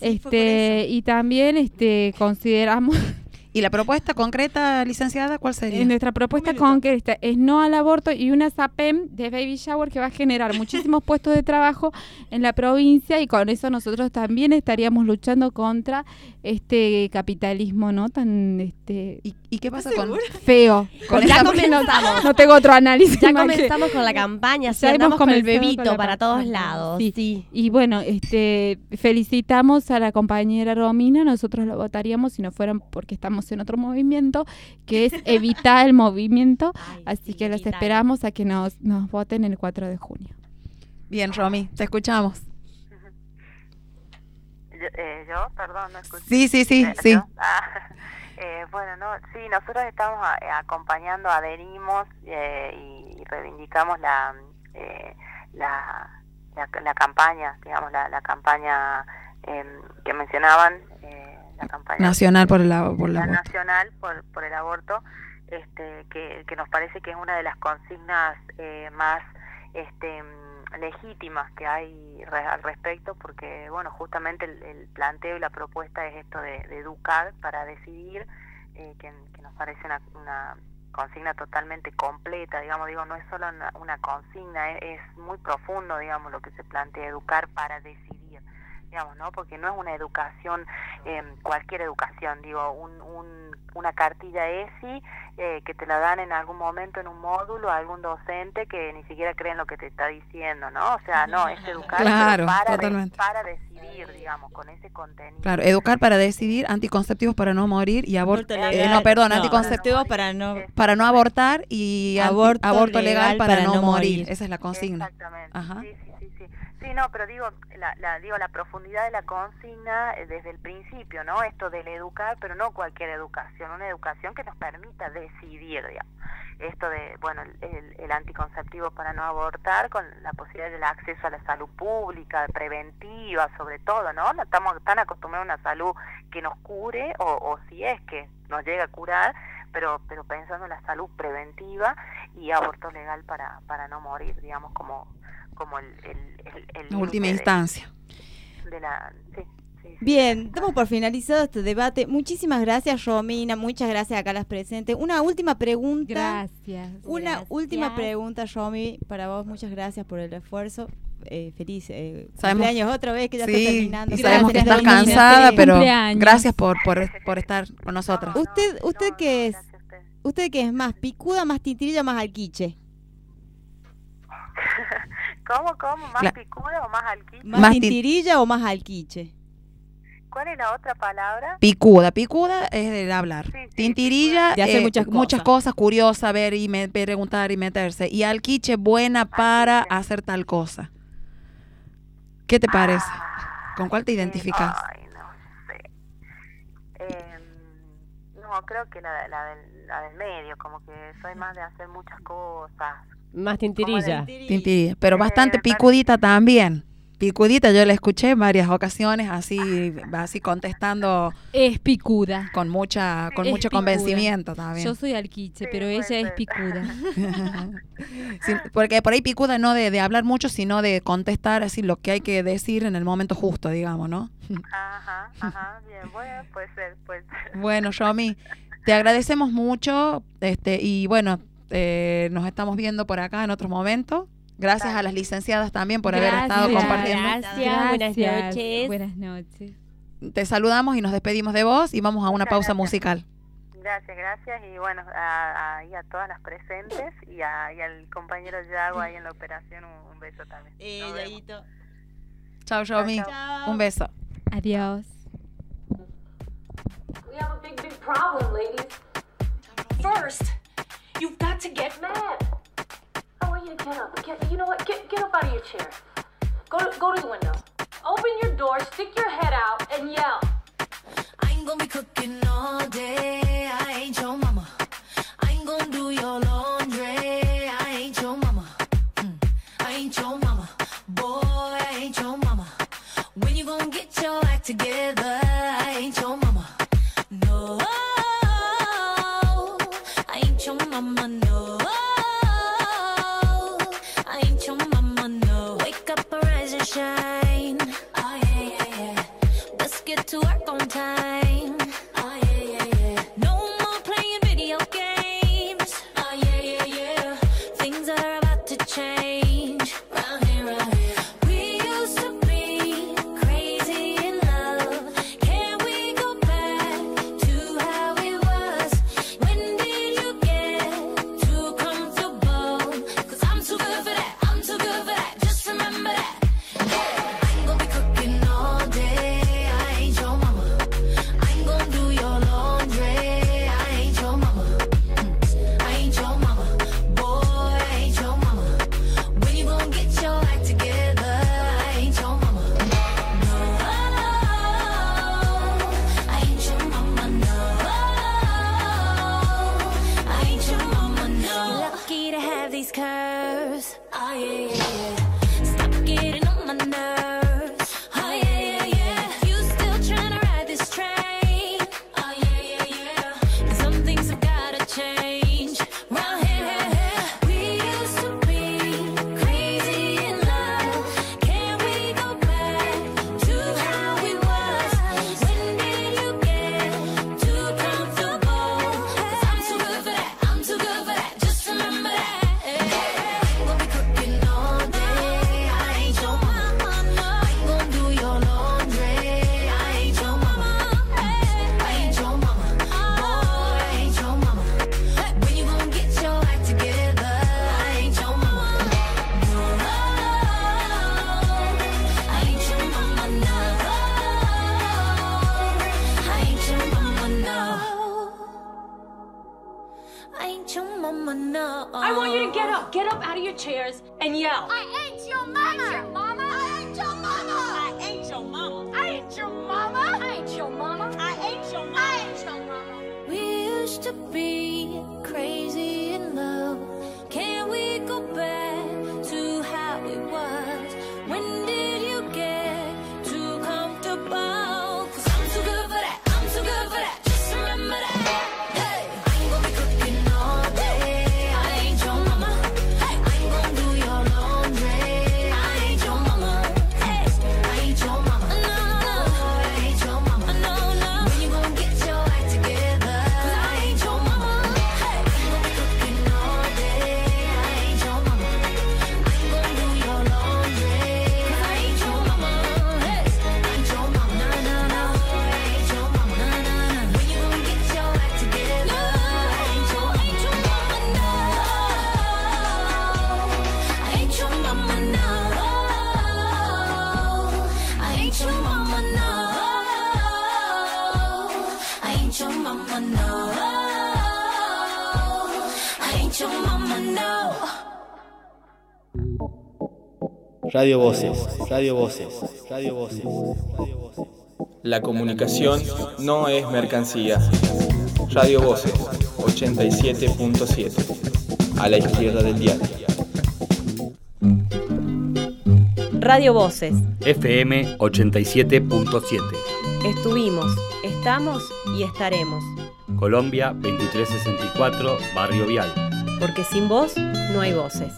este y también este consideramos ¿Y la propuesta concreta, licenciada, cuál sería? en nuestra propuesta concreta es no al aborto y una SAPEM de baby shower que va a generar muchísimos puestos de trabajo en la provincia, y con eso nosotros también estaríamos luchando contra este capitalismo, ¿no? Tan este ¿Y, y qué pasa con feo. Con ya esa- comenzamos. No tengo otro análisis. Ya más que- comenzamos con la campaña, sí, Ya hemos andamos con el comenzado bebito con la para campaña. todos lados. Sí. Sí. Y bueno, este felicitamos a la compañera Romina, nosotros la votaríamos si no fueran porque estamos en otro movimiento, que es evitar el movimiento, así que los esperamos a que nos, nos voten el cuatro de junio. Bien, Romy, te escuchamos. Yo, eh, yo, perdón, no escuché. Sí, sí, sí, Eh, sí. ¿yo? Ah, eh, bueno, no, sí, nosotros estamos a- eh, acompañando, adherimos eh, y reivindicamos la, eh, la, la, la campaña, digamos, la, la campaña eh, que mencionaban, eh, la campaña Nacional por el, ab- por el la aborto. nacional por, por el aborto, este, que, que nos parece que es una de las consignas eh, más este, mm, legítimas que hay re- al respecto, porque bueno, justamente el, el planteo y la propuesta es esto de, de educar para decidir, eh, que, que nos parece una, una consigna totalmente completa, digamos, digo, no es solo una, una consigna, es, es muy profundo, digamos, lo que se plantea, educar para decidir, digamos, ¿no? Porque no es una educación, eh, cualquier educación, digo, un, un, una cartilla ESI eh, que te la dan en algún momento en un módulo a algún docente que ni siquiera cree en lo que te está diciendo, ¿no? O sea, no, es educar Claro, pero para, de- totalmente. para decidir, digamos, con ese contenido. Claro, educar para decidir, anticonceptivos para no morir y aborto. Aborto Eh, legal. no, perdón, No, anticonceptivos para no... para no abortar y anti- Aborto aborto, legal, legal para, para no, no morir. morir. Esa es la consigna. Exactamente. Ajá. Sí, sí, sí, sí. Sí, no, pero digo, la, la, digo, la profundidad de la consigna eh, desde el principio, ¿no? Esto del educar, pero no cualquier educación, una educación que nos permita decidir, digamos. Esto de, bueno, el, el, el anticonceptivo para no abortar, con la posibilidad del acceso a la salud pública, preventiva, sobre todo, ¿no? No estamos tan acostumbrados a una salud que nos cure, o, o si es que nos llega a curar, pero pero pensando en la salud preventiva y aborto legal para, para no morir, digamos, como como el, el, el, el La última límite de- instancia. de la sí, sí, sí. Bien, damos por finalizado este debate. Muchísimas gracias, Romina. Muchas gracias acá a las presentes. Una última pregunta. Gracias. Una Gracias. última pregunta, Romy, para vos. Muchas gracias por el esfuerzo. Eh, feliz eh, Sabemos- cumpleaños otra vez, que ya Sí, está terminando. y sabemos que Gracias, estás Romina. cansada, Feliz pero cumpleaños. gracias por, por, por estar con nosotras. Usted, usted que es, usted que es más picuda, más tintirilla, más alquiche. ¿Cómo, cómo? ¿Más Cla- picuda o más alquiche? ¿Más, Más tin- tintirilla o más alquiche? ¿Cuál es la otra palabra? Picuda, picuda es el hablar. Tintirilla, De hacer eh, muchas muchas, cosas. cosas, curiosa, ver y me, preguntar y meterse. Y alquiche, buena para hacer tal cosa. ¿Qué te parece? ¿Con cuál te identificas? Ay, no sé. Eh, no, creo que la, la, del, la del medio, como que soy más de hacer muchas cosas. Más Como tintirilla. del- Tintirilla, pero Eh, bastante me parece- picudita también. Picudita, yo la escuché en varias ocasiones, así, así contestando. Es picuda. Con mucha, con Es mucho picuda. convencimiento también. Yo soy alquiche, pero ella es picuda. Sí, porque por ahí picuda no de, de hablar mucho, sino de contestar así lo que hay que decir en el momento justo, digamos, ¿no? Ajá, ajá, bien, bueno, puede ser, puede ser. Bueno, Yomi, te agradecemos mucho, este, y bueno, eh, nos estamos viendo por acá en otros momentos. Gracias a las licenciadas también por haber estado compartiendo. Gracias, buenas noches. Buenas noches. Te saludamos y nos despedimos de vos y vamos a una Muchas pausa gracias. musical. Gracias, gracias, y bueno, a, a, y a todas las presentes y, a, y al compañero Yago ahí en la operación, un, un beso también. Eh, Nos vemos. Yaguito. Chao, Yomi. Chao. Un beso. Adiós. We have a big, big problem, ladies. First, you've got to get mad. I want you to get up. Get, you know what? Get, get up out of your chair. Go to, go to the window. Open your door, stick your head out, and yell. I ain't gonna be cooking all day. I ain't your mama. I ain't gonna do your laundry. I ain't your mama. Mm. I ain't your mama. Boy, I ain't your mama. When you gonna get your act together? I ain't your mama. No, I ain't your mama. No, I ain't your mama. No, wake up, arise and shine. Oh yeah, yeah, yeah. Let's get to work on time. Oh yeah, yeah, yeah. No more playing video games. Oh yeah, yeah, yeah. Things are about to change. Round here, round here. We used to be crazy in love. Can we go back to how it was? When did you get too comfortable? 'Cause I'm too good for that. I'm too good for that. Just remember that. Yeah. I ain't gonna be cooking all day. I ain't your mama. I ain't gonna do your laundry. I ain't your mama. Mm. I ain't your mama. Boy, I ain't your mama. When you gonna get your act together? I ain't your mama. No, I ain't your mama. No, I ain't your mama. No. You're lucky to have these curves. Oh yeah, yeah, yeah. Stop getting on my nerves. Oh yeah, yeah, yeah. You still trying to ride this train? Oh yeah, yeah, yeah. Some things have gotta change. Round here, we used to be crazy in love. Can we go back to how it was? When did you get too comfortable? 'Cause I'm too good for that. I'm too good for that. Just remember that. I ain't gonna be cooking all day. I ain't your mama. I ain't gonna do your laundry. I ain't your mama. I ain't your mama. Boy, I ain't your mama. When you gonna get your act together? I ain't your mama. No, I ain't your mama. No, I ain't your mama. No, I ain't your mama. No. I want you to get up. Get up out of your chairs and yell. I ain't your mama. I ain't your mama. I ain't your mama. I ain't your mama. I ain't your mama. I ain't your mama. I ain't your mama. We used to be crazy in love. Can we go back to how it was? When did you get too comfortable? 'Cause I'm too good for that. I'm too good for that. Just remember that. Hey, I ain't gonna be cooking all day. I ain't your mama. I ain't gonna do your laundry. I ain't your mama. Hey, I ain't your mama. No, no, I ain't your mama. No, no. When you gonna get your act together? 'Cause I ain't your mama. Hey, I ain't gonna be cooking all day. I ain't your mama. I ain't gonna do your laundry. 'Cause I ain't your mama. Hey, I ain't your mama. No, no, no. I ain't your mama. No, no, no. When you gonna get your act together? I ain't your, ain't your mama. No, I ain't your mama. No, I ain't your mama. No, I ain't your mama. No, I ain't your mama. No. Radio Voces, Radio Voces, Radio Voces, Radio Voces. La comunicación no es mercancía. Radio Voces, ochenta y siete punto siete. A la izquierda del diario. Radio Voces. F M ochenta y siete punto siete. Estuvimos, estamos y estaremos. Colombia veintitrés sesenta y cuatro, Barrio Vial. Porque sin vos no hay voces.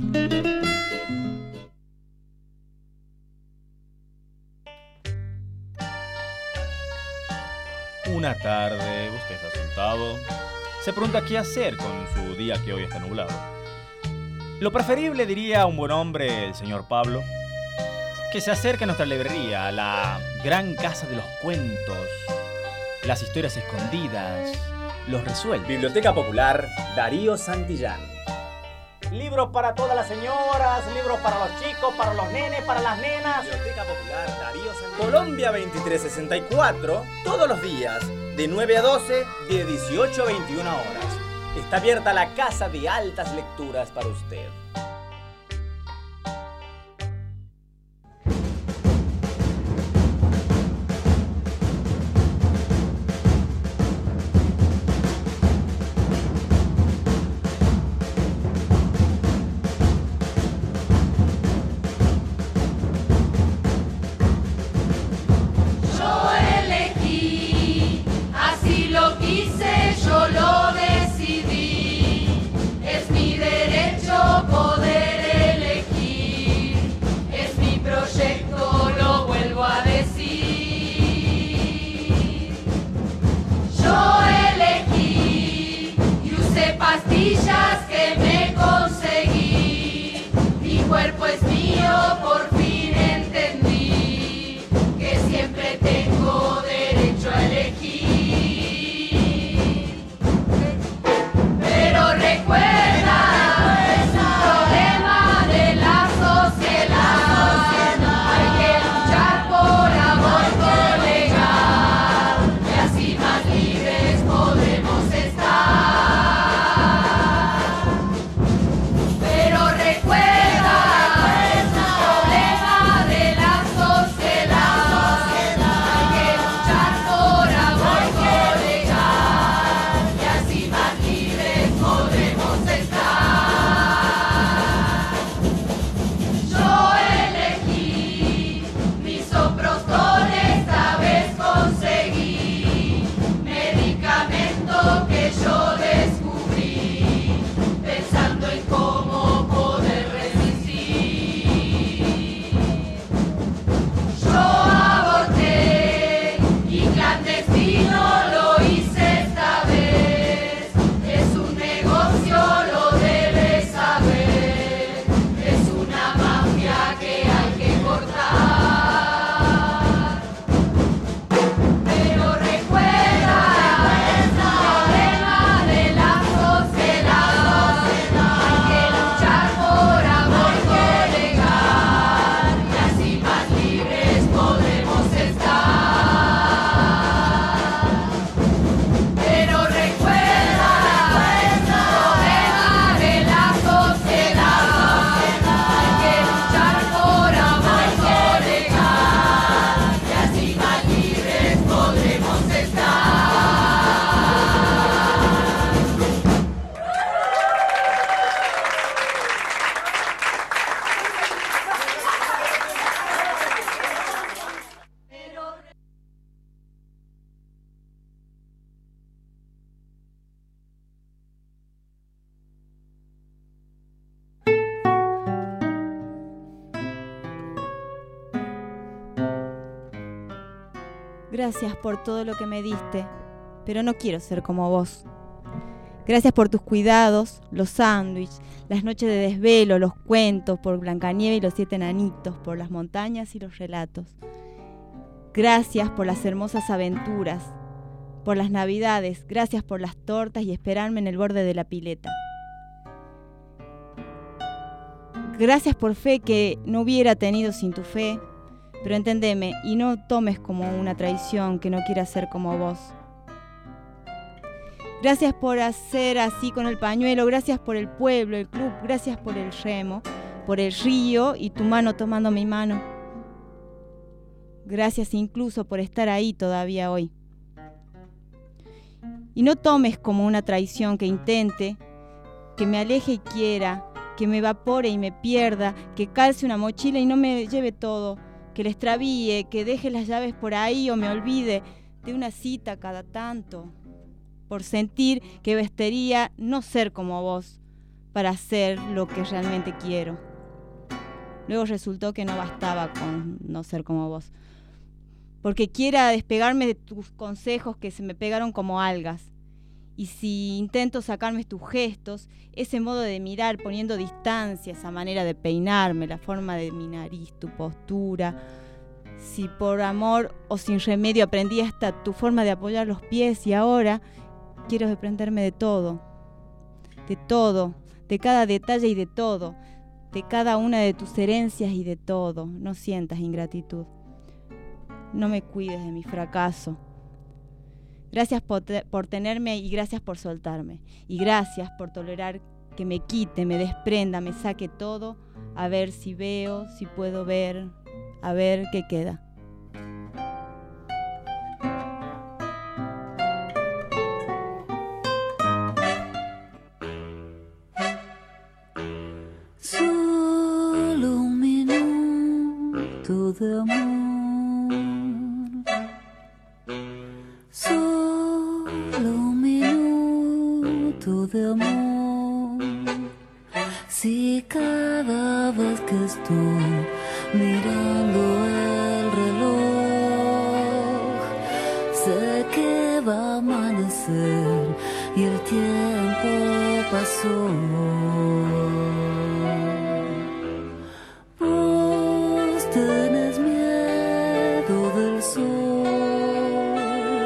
Una tarde, usted está sentado. Se pregunta qué hacer con su día que hoy está nublado. Lo preferible, diría un buen hombre, el señor Pablo, que se acerque a nuestra librería, a la gran casa de los cuentos, las historias escondidas, los resueltos. Biblioteca Popular Darío Santillán. Libros para todas las señoras, libros para los chicos, para los nenes, para las nenas. Biblioteca Popular Darío Santillán. Colombia veintitrés sesenta y cuatro, todos los días, de nueve a doce, de dieciocho a veintiuna horas. Está abierta la casa de altas lecturas para usted. Que me conseguí, mi cuerpo es mío, por fin entendí que siempre tengo derecho a elegir. Pero recuerda, es un problema de la sociedad, hay que luchar por aborto legal y así más libres podremos estar. Gracias por todo lo que me diste, pero no quiero ser como vos. Gracias por tus cuidados, los sándwiches, las noches de desvelo, los cuentos, por Blancanieves y los siete enanitos, por las montañas y los relatos. Gracias por las hermosas aventuras, por las navidades, gracias por las tortas y esperarme en el borde de la pileta. Gracias por fe que no hubiera tenido sin tu fe, pero entendeme y no tomes como una traición que no quiera ser como vos. Gracias por hacer así con el pañuelo, gracias por el pueblo, el club, gracias por el remo, por el río y tu mano tomando mi mano. Gracias incluso por estar ahí todavía hoy. Y no tomes como una traición que intente, que me aleje y quiera, que me evapore y me pierda, que calce una mochila y no me lleve todo, que le extravíe, que deje las llaves por ahí o me olvide de una cita cada tanto, por sentir que bestería no ser como vos para hacer lo que realmente quiero. Luego resultó que no bastaba con no ser como vos, porque quiera despegarme de tus consejos que se me pegaron como algas. Y si intento sacarme tus gestos, ese modo de mirar poniendo distancia, esa manera de peinarme, la forma de mi nariz, tu postura, si por amor o sin remedio aprendí hasta tu forma de apoyar los pies y ahora quiero desprenderme de todo, de todo, de cada detalle y de todo, de cada una de tus herencias y de todo. No sientas ingratitud. No me cuides de mi fracaso. Gracias por, te- por tenerme y gracias por soltarme. Y gracias por tolerar que me quite, me desprenda, me saque todo, a ver si veo, si puedo ver, a ver qué queda. Solo un minuto de amor. Solo un minuto de amor. Si cada vez que estoy mirando el reloj, sé que va a amanecer y el tiempo pasó. Vos tenés miedo del sol,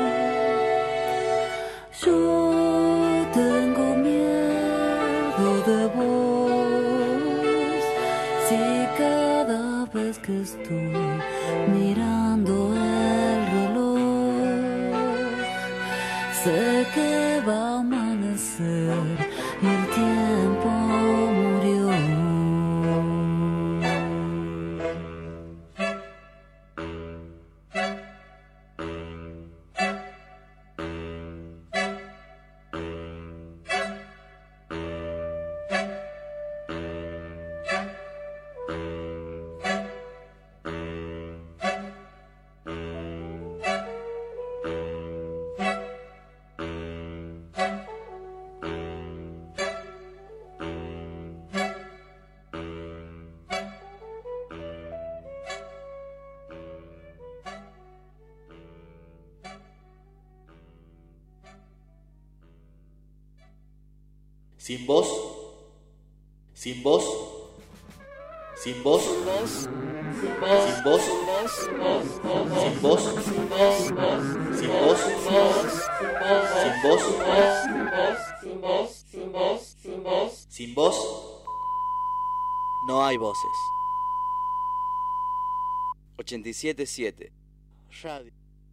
yo tengo miedo de vos. Si cada vez que estoy mirando el reloj, sé que va a amanecer y el tiempo murió. Sin vos, sin vos, sin vos, sin vos, sin vos, sin vos, sin vos, sin vos, no hay voces. ochenta y siete punto siete Radio.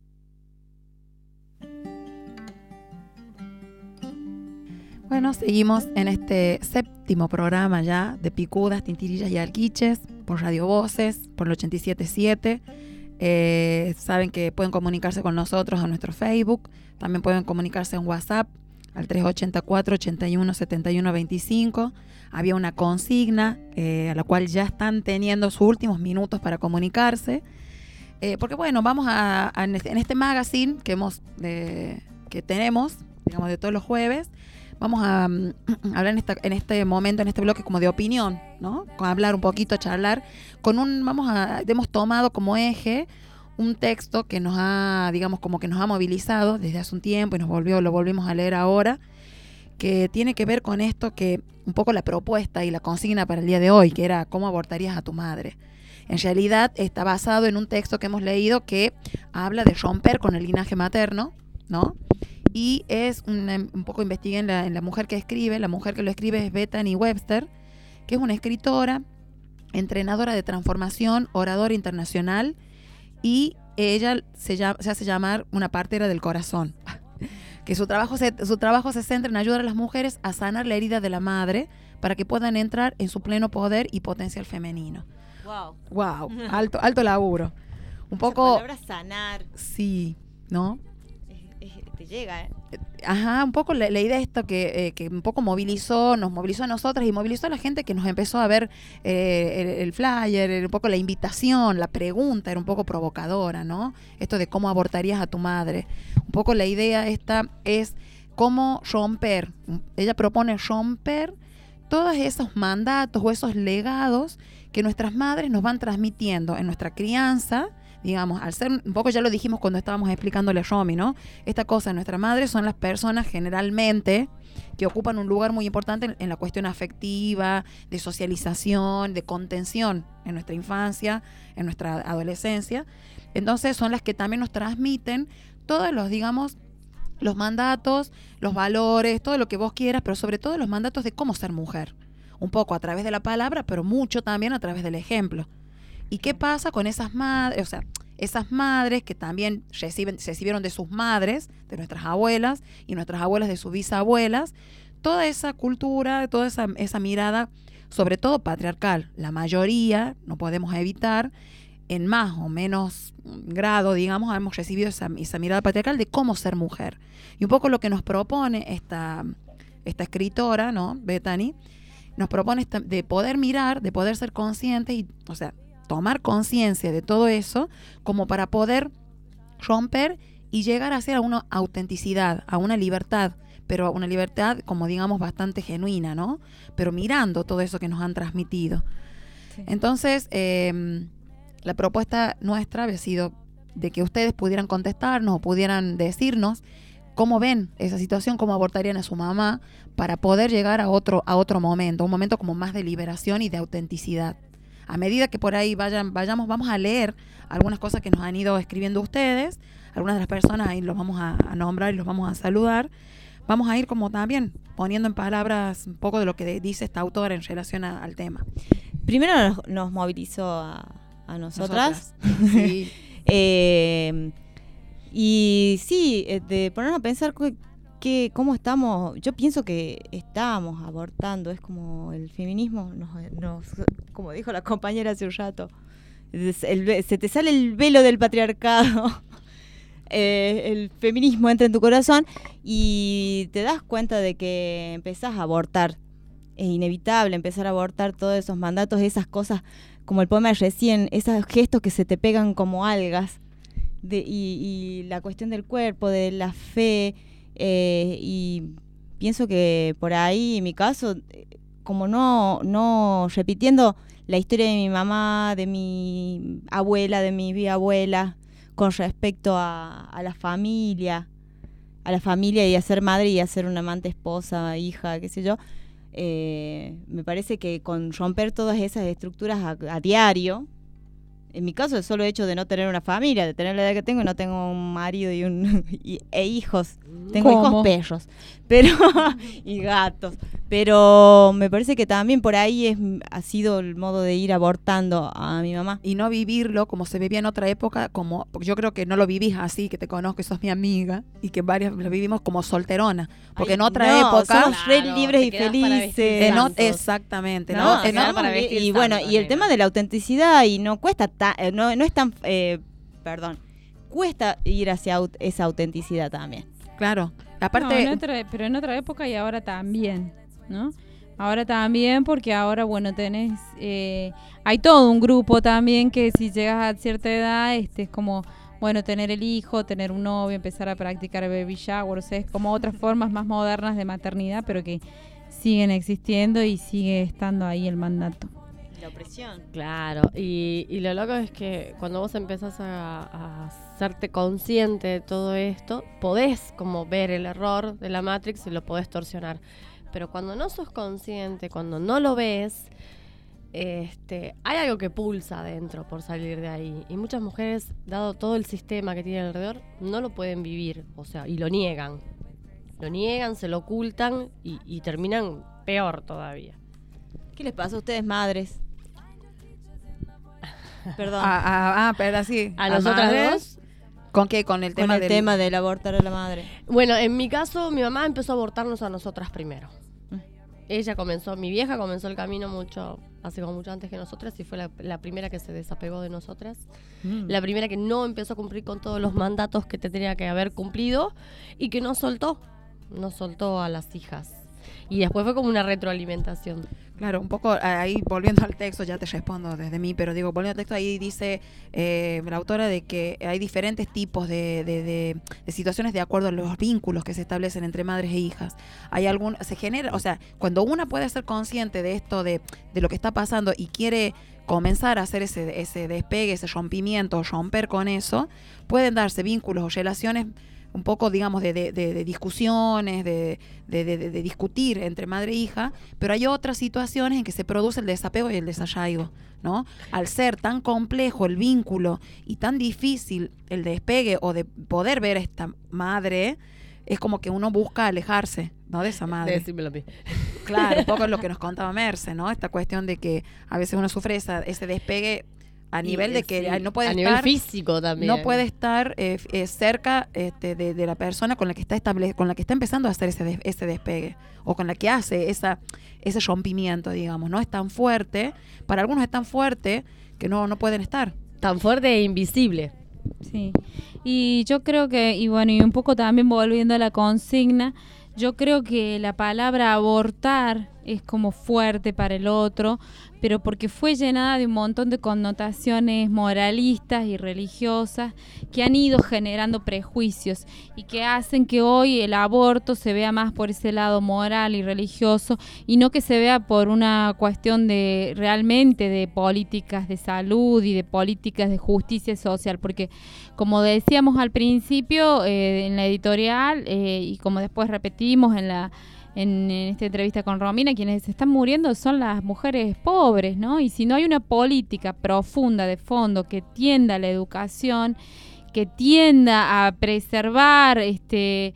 Bueno, seguimos en este séptimo programa ya de Picudas, Tintirillas y Alquiches por Radio Voces, por el ochenta y siete punto siete. Eh, saben que pueden comunicarse con nosotros a nuestro Facebook, también pueden comunicarse en WhatsApp al tres ocho cuatro, ocho uno, siete uno dos cinco. Había una consigna eh, a la cual ya están teniendo sus últimos minutos para comunicarse. Eh, porque bueno, vamos a, a en, este, en este magazine que, hemos, eh, que tenemos, digamos, de todos los jueves, vamos a um, hablar en, esta, en este momento, en este bloque como de opinión, ¿no? Con hablar un poquito, charlar, con un, vamos a, hemos tomado como eje un texto que nos ha, digamos, como que nos ha movilizado desde hace un tiempo y nos volvió, lo volvimos a leer ahora, que tiene que ver con esto que, un poco la propuesta y la consigna para el día de hoy, que era ¿cómo abortarías a tu madre? En realidad está basado en un texto que hemos leído que habla de romper con el linaje materno, ¿no? Y es un, un poco investigué en la, en la mujer que escribe, la mujer que lo escribe es Bethany Webster, que es una escritora, entrenadora de transformación, oradora internacional, y ella se, llama, se hace llamar una partera del corazón, que su trabajo, se, su trabajo se centra en ayudar a las mujeres a sanar la herida de la madre para que puedan entrar en su pleno poder y potencial femenino. Wow. Wow, alto, alto laburo. Un Esa poco... palabra sanar. Sí, ¿no? es- te llega, ¿eh? Ajá, un poco la, la idea esta que, eh, que un poco movilizó, nos movilizó a nosotras y movilizó a la gente que nos empezó a ver eh, el, el flyer, el- un poco la invitación, la pregunta era un poco provocadora, ¿no? Esto de cómo abortarías a tu madre. Un poco la idea esta es cómo romper, ella propone romper todos esos mandatos o esos legados que nuestras madres nos van transmitiendo en nuestra crianza. Digamos, al ser, un poco ya lo dijimos cuando estábamos explicándole a Romy, ¿no? Esta cosa, nuestras madres son las personas generalmente que ocupan un lugar muy importante en, en la cuestión afectiva, de socialización, de contención en nuestra infancia, en nuestra adolescencia. Entonces son las que también nos transmiten todos los, digamos, los mandatos, los valores, todo lo que vos quieras, pero sobre todo los mandatos de cómo ser mujer. Un poco a través de la palabra, pero mucho también a través del ejemplo. ¿Y qué pasa con esas madres? O sea, esas madres que también reciben, recibieron de sus madres, de nuestras abuelas, y nuestras abuelas de sus bisabuelas, toda esa cultura, toda esa, esa mirada, sobre todo patriarcal. La mayoría, no podemos evitar, en más o menos grado, digamos, hemos recibido esa, esa mirada patriarcal de cómo ser mujer. Y un poco lo que nos propone esta, esta escritora, ¿no? Bethany, nos propone esta, de poder mirar, de poder ser conscientes y, o sea, tomar conciencia de todo eso como para poder romper y llegar a ser a una autenticidad, a una libertad, pero a una libertad como digamos bastante genuina, ¿no? Pero mirando todo eso que nos han transmitido. Sí. Entonces, eh, la propuesta nuestra había sido de que ustedes pudieran contestarnos o pudieran decirnos cómo ven esa situación, cómo abortarían a su mamá para poder llegar a otro, a otro momento, un momento como más de liberación y de autenticidad. A medida que por ahí vayan, vayamos, vamos a leer algunas cosas que nos han ido escribiendo ustedes, algunas de las personas ahí los vamos a, a nombrar y los vamos a saludar. Vamos a ir como también poniendo en palabras un poco de lo que dice esta autora en relación a, al tema. Primero nos, nos movilizó a, a nosotras. Nosotras. Sí. eh, y sí, de ponernos a pensar que, que cómo estamos, yo pienso que estamos abortando, es como el feminismo, nos, nos, como dijo la compañera hace un rato, es el, se te sale el velo del patriarcado, eh, el feminismo entra en tu corazón y te das cuenta de que empezás a abortar. Es inevitable empezar a abortar todos esos mandatos, esas cosas, como el poema de recién, esos gestos que se te pegan como algas, de, y, y la cuestión del cuerpo, de la fe, eh, y pienso que por ahí, en mi caso, como no, no repitiendo la historia de mi mamá, de mi abuela, de mi bisabuela, con respecto a, a la familia, a la familia y a ser madre y a ser una amante, esposa, hija, qué sé yo, eh, me parece que con romper todas esas estructuras a, a diario, en mi caso el solo hecho de no tener una familia, de tener la edad que tengo, no tengo un marido y un y, e hijos, tengo ¿Cómo? hijos perros, pero y gatos, pero me parece que también por ahí es ha sido el modo de ir abortando a mi mamá. Y no vivirlo como se vivía en otra época, como porque yo creo que no lo vivís así, que te conozco, sos mi amiga, y que varias lo vivimos como solterona, porque Ay, en otra no, época somos re libres y te quedás para felices. vestir en o- santos. exactamente, No, ¿no? se En da o- para vestir vestir y santos, bueno, y el nena. tema de la autenticidad y no cuesta ta- eh, no, no es tan eh, perdón, cuesta ir hacia aut- esa autenticidad también. Claro. No, Aparte, en otra- pero en otra época y ahora también, ¿no? Ahora también, porque ahora, bueno, tenés, eh, hay todo un grupo también que si llegas a cierta edad, este es como, bueno, tener el hijo, tener un novio, empezar a practicar baby shower, o sea, es como otras formas más modernas de maternidad, pero que siguen existiendo y sigue estando ahí el mandato. La opresión. Claro, y, y lo loco es que cuando vos empezás a, a hacerte consciente de todo esto, podés como ver el error de la Matrix y lo podés torsionar. Pero cuando no sos consciente, cuando no lo ves, este, hay algo que pulsa adentro por salir de ahí. Y muchas mujeres, dado todo el sistema que tienen alrededor, no lo pueden vivir, o sea, y lo niegan. Lo niegan, se lo ocultan y, y terminan peor todavía. ¿Qué les pasa a ustedes, madres? Perdón. ah, ah, ah, pero así. ¿A nosotras madres, dos? ¿Con qué? Con el Con tema el del tema del abortar a la madre. Bueno, en mi caso, mi mamá empezó a abortarnos a nosotras primero. ella comenzó, mi vieja comenzó el camino mucho, hace como mucho antes que nosotras, y fue la, la primera que se desapegó de nosotras. Mm. La primera que no empezó a cumplir con todos los mandatos que tendría que haber cumplido y que no soltó, no soltó a las hijas. Y después fue como una retroalimentación. Claro, un poco ahí, volviendo al texto, ya te respondo desde mí, pero digo, volviendo al texto, ahí dice eh, la autora de que hay diferentes tipos de, de, de, de situaciones de acuerdo a los vínculos que se establecen entre madres e hijas. Hay algún, se genera, o sea, cuando una puede ser consciente de esto, de, de lo que está pasando y quiere comenzar a hacer ese, ese despegue, ese rompimiento, romper con eso, pueden darse vínculos o relaciones un poco, digamos, de, de, de, de discusiones, de, de, de, de discutir entre madre e hija, pero hay otras situaciones en que se produce el desapego y el desarraigo, ¿no? Al ser tan complejo el vínculo y tan difícil el despegue o de poder ver a esta madre, es como que uno busca alejarse, ¿no? De esa madre. Decímelo a mí. Claro, un poco es lo que nos contaba Merce, ¿no? Esta cuestión de que a veces uno sufre esa, ese despegue a nivel de que sí, no puede a estar nivel físico también, no puede estar eh, eh, cerca este, de, de la persona con la que está estable, con la que está empezando a hacer ese, des, ese despegue o con la que hace esa ese rompimiento, digamos, no es tan fuerte, para algunos es tan fuerte que no no pueden estar tan fuerte e invisible. Sí, y yo creo que, y bueno, y un poco también volviendo a la consigna, yo creo que la palabra abortar es como fuerte para el otro, pero porque fue llenada de un montón de connotaciones moralistas y religiosas que han ido generando prejuicios y que hacen que hoy el aborto se vea más por ese lado moral y religioso y no que se vea por una cuestión de realmente de políticas de salud y de políticas de justicia social, porque como decíamos al principio eh, en la editorial eh, y como después repetimos en la En, en esta entrevista con Romina, quienes se están muriendo son las mujeres pobres, ¿no? Y si no hay una política profunda de fondo que tienda a la educación, que tienda a preservar, este,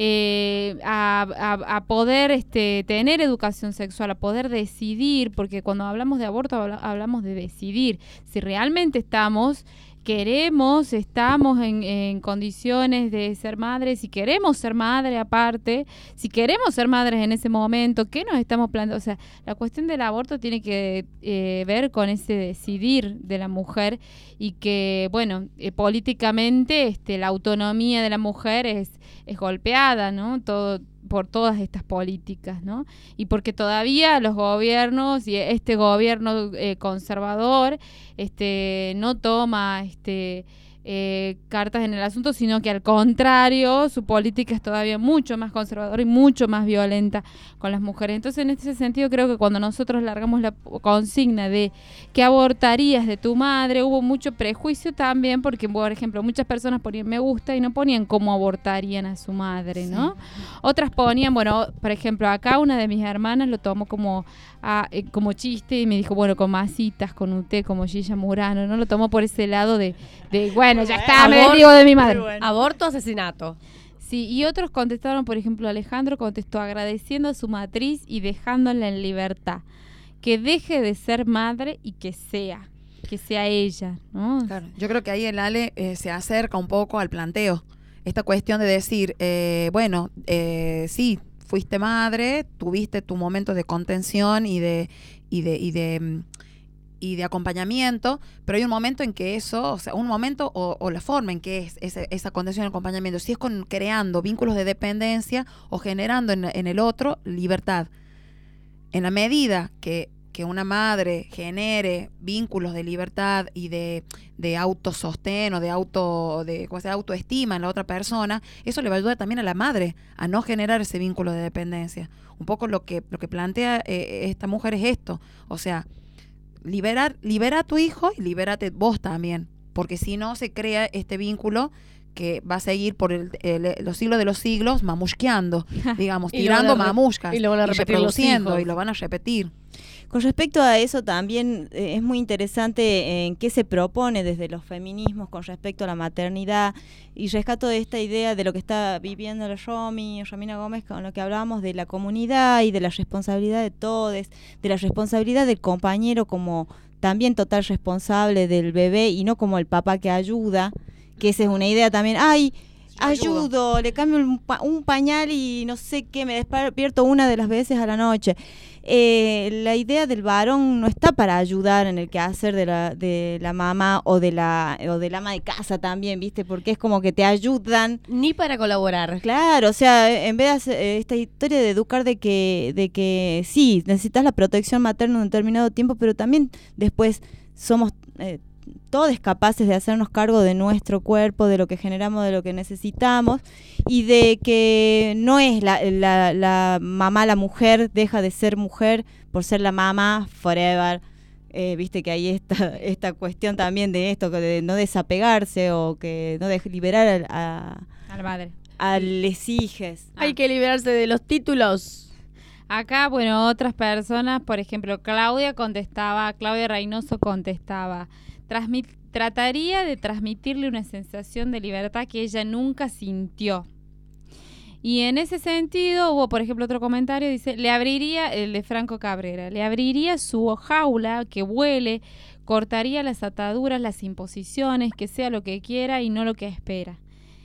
eh, a, a, a poder este, tener educación sexual, a poder decidir, porque cuando hablamos de aborto hablamos de decidir, si realmente estamos... queremos, estamos en, en condiciones de ser madres, si queremos ser madre aparte, si queremos ser madres en ese momento, ¿qué nos estamos planteando? O sea, la cuestión del aborto tiene que eh, ver con ese decidir de la mujer y que, bueno, eh, políticamente este, la autonomía de la mujer es, es golpeada, ¿no? Todo por todas estas políticas, ¿no? Y porque todavía los gobiernos y este gobierno eh, conservador este no toma este eh, cartas en el asunto, sino que al contrario, su política es todavía mucho más conservadora y mucho más violenta con las mujeres. Entonces, en ese sentido, creo que cuando nosotros largamos la consigna de ¿qué abortarías de tu madre? Hubo mucho prejuicio también, porque, por ejemplo, muchas personas ponían me gusta y no ponían cómo abortarían a su madre, ¿no? Sí. Otras ponían, bueno, por ejemplo, acá una de mis hermanas lo tomó como, a, eh, como chiste y me dijo, bueno, con masitas, con usted, como Gilla Murano, ¿no? Lo tomó por ese lado de, de bueno, ya está, Abor- me desdigo de mi madre. Bueno. Aborto, asesinato. Sí, y otros contestaron, por ejemplo, Alejandro contestó agradeciendo a su matriz y dejándola en libertad. Que deje de ser madre y que sea, que sea ella, ¿no? Claro, yo creo que ahí el Ale eh, se acerca un poco al planteo. Esta cuestión de decir, eh, bueno, eh, sí, fuiste madre, tuviste tu momento de contención y de, y de, y de y de acompañamiento, pero hay un momento en que eso, o sea, un momento o, o la forma en que es esa, esa contención y acompañamiento, si es con creando vínculos de dependencia o generando en, en el otro libertad. En la medida que, que una madre genere vínculos de libertad y de, de autosostén o de auto de, ¿cómo se llama? autoestima en la otra persona, eso le va a ayudar también a la madre a no generar ese vínculo de dependencia. Un poco lo que, lo que plantea eh, esta mujer es esto, o sea, Liberar, libera a tu hijo y libérate vos también, porque si no se crea este vínculo que va a seguir por el, el, los siglos de los siglos mamusqueando, digamos, tirando mamuscas y lo van a repetir reproduciendo los hijos. y lo van a repetir. Con respecto a eso también eh, es muy interesante en qué se propone desde los feminismos con respecto a la maternidad, y rescato de esta idea de lo que está viviendo la Romy, Romina Gómez, con lo que hablábamos de la comunidad y de la responsabilidad de todos, de la responsabilidad del compañero como también total responsable del bebé y no como el papá que ayuda, que esa es una idea también, ay, ayudo, le cambio un, pa- un pañal y no sé qué, me despierto una de las veces a la noche. Eh, la idea del varón no está para ayudar en el quehacer de la, de la mamá o de la o del ama de casa también, ¿viste? Porque es como que te ayudan. Ni para colaborar. Claro, o sea, en vez de hacer eh, esta historia de educar de que, de que sí, necesitas la protección materna en un determinado tiempo, pero también después somos eh, todos capaces de hacernos cargo de nuestro cuerpo, de lo que generamos, de lo que necesitamos, y de que no es la, la, la mamá, la mujer, deja de ser mujer por ser la mamá forever. Eh, viste que hay esta, esta cuestión también de esto, de no desapegarse o que no de liberar a, a, a la madre. A les hijes. Hay que liberarse de los títulos. Acá, bueno, otras personas, por ejemplo, Claudia contestaba, Claudia Reynoso contestaba, transmit, trataría de transmitirle una sensación de libertad que ella nunca sintió. Y en ese sentido hubo, por ejemplo, otro comentario, dice, le abriría, el de Franco Cabrera, le abriría su jaula, que vuele, cortaría las ataduras, las imposiciones, que sea lo que quiera y no lo que espera.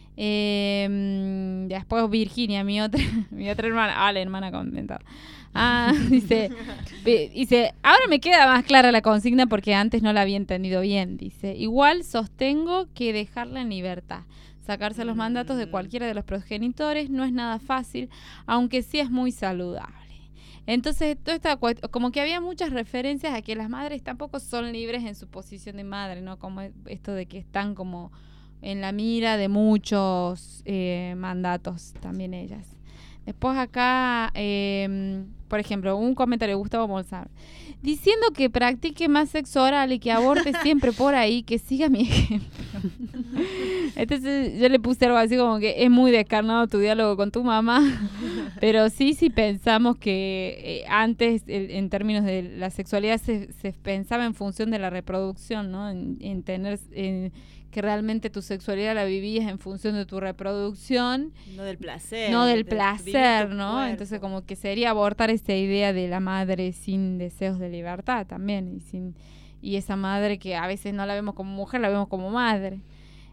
Eh, después Virginia, mi otra, mi otra hermana, ah, la hermana comentó. Ah, dice, dice, ahora me queda más clara la consigna porque antes no la había entendido bien. Dice, igual sostengo que dejarla en libertad. Sacarse los mandatos de cualquiera de los progenitores no es nada fácil, aunque sí es muy saludable. Entonces, toda esta cuest- como que había muchas referencias a que las madres tampoco son libres en su posición de madre, ¿no? Como esto de que están como en la mira de muchos eh, mandatos también ellas. Después acá, eh, por ejemplo, un comentario de Gustavo Molzar, diciendo que practique más sexo oral y que aborte siempre por ahí, que siga mi ejemplo. Entonces yo le puse algo así como que es muy descarnado tu diálogo con tu mamá, pero sí, sí pensamos que eh, antes el, en términos de la sexualidad se, se pensaba en función de la reproducción, ¿no? En, en tener... En, que realmente tu sexualidad la vivías en función de tu reproducción. No del placer. No del de placer, ¿no? cuerpo. Entonces como que sería abortar esa idea de la madre sin deseos de libertad también. Y, sin, y esa madre que a veces no la vemos como mujer, la vemos como madre.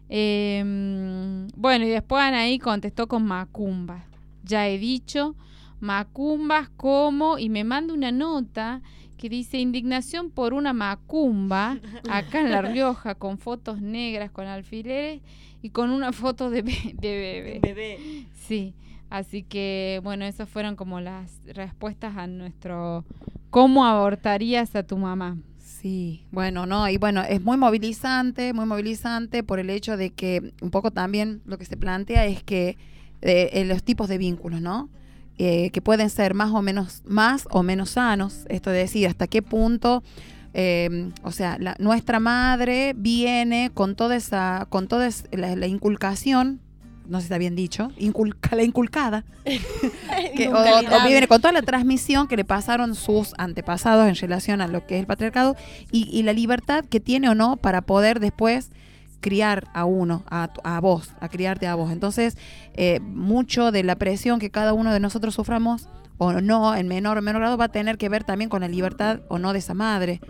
Eh, bueno, y después Anaí contestó con macumba. Ya he dicho, macumbas como, y me manda una nota que dice indignación por una macumba acá en La Rioja con fotos negras, con alfileres y con una foto de, be- de bebé. Bebé. Sí, así que bueno, esas fueron como las respuestas a nuestro ¿cómo abortarías a tu mamá? Sí, bueno, no, y bueno, es muy movilizante, muy movilizante por el hecho de que un poco también lo que se plantea es que eh, eh, los tipos de vínculos, ¿no? Eh, que pueden ser más o menos más o menos sanos, esto de decir hasta qué punto, eh, o sea, la, nuestra madre viene con toda esa, con toda esa, la, la inculcación, no sé si está bien dicho, inculca, la inculcada, que, o, o viene con toda la transmisión que le pasaron sus antepasados en relación a lo que es el patriarcado y, y la libertad que tiene o no para poder después criar a uno, a, a vos, a criarte a vos. Entonces, eh, mucho de la presión que cada uno de nosotros suframos, o no, en menor o menor grado, va a tener que ver también con la libertad o no de esa madre.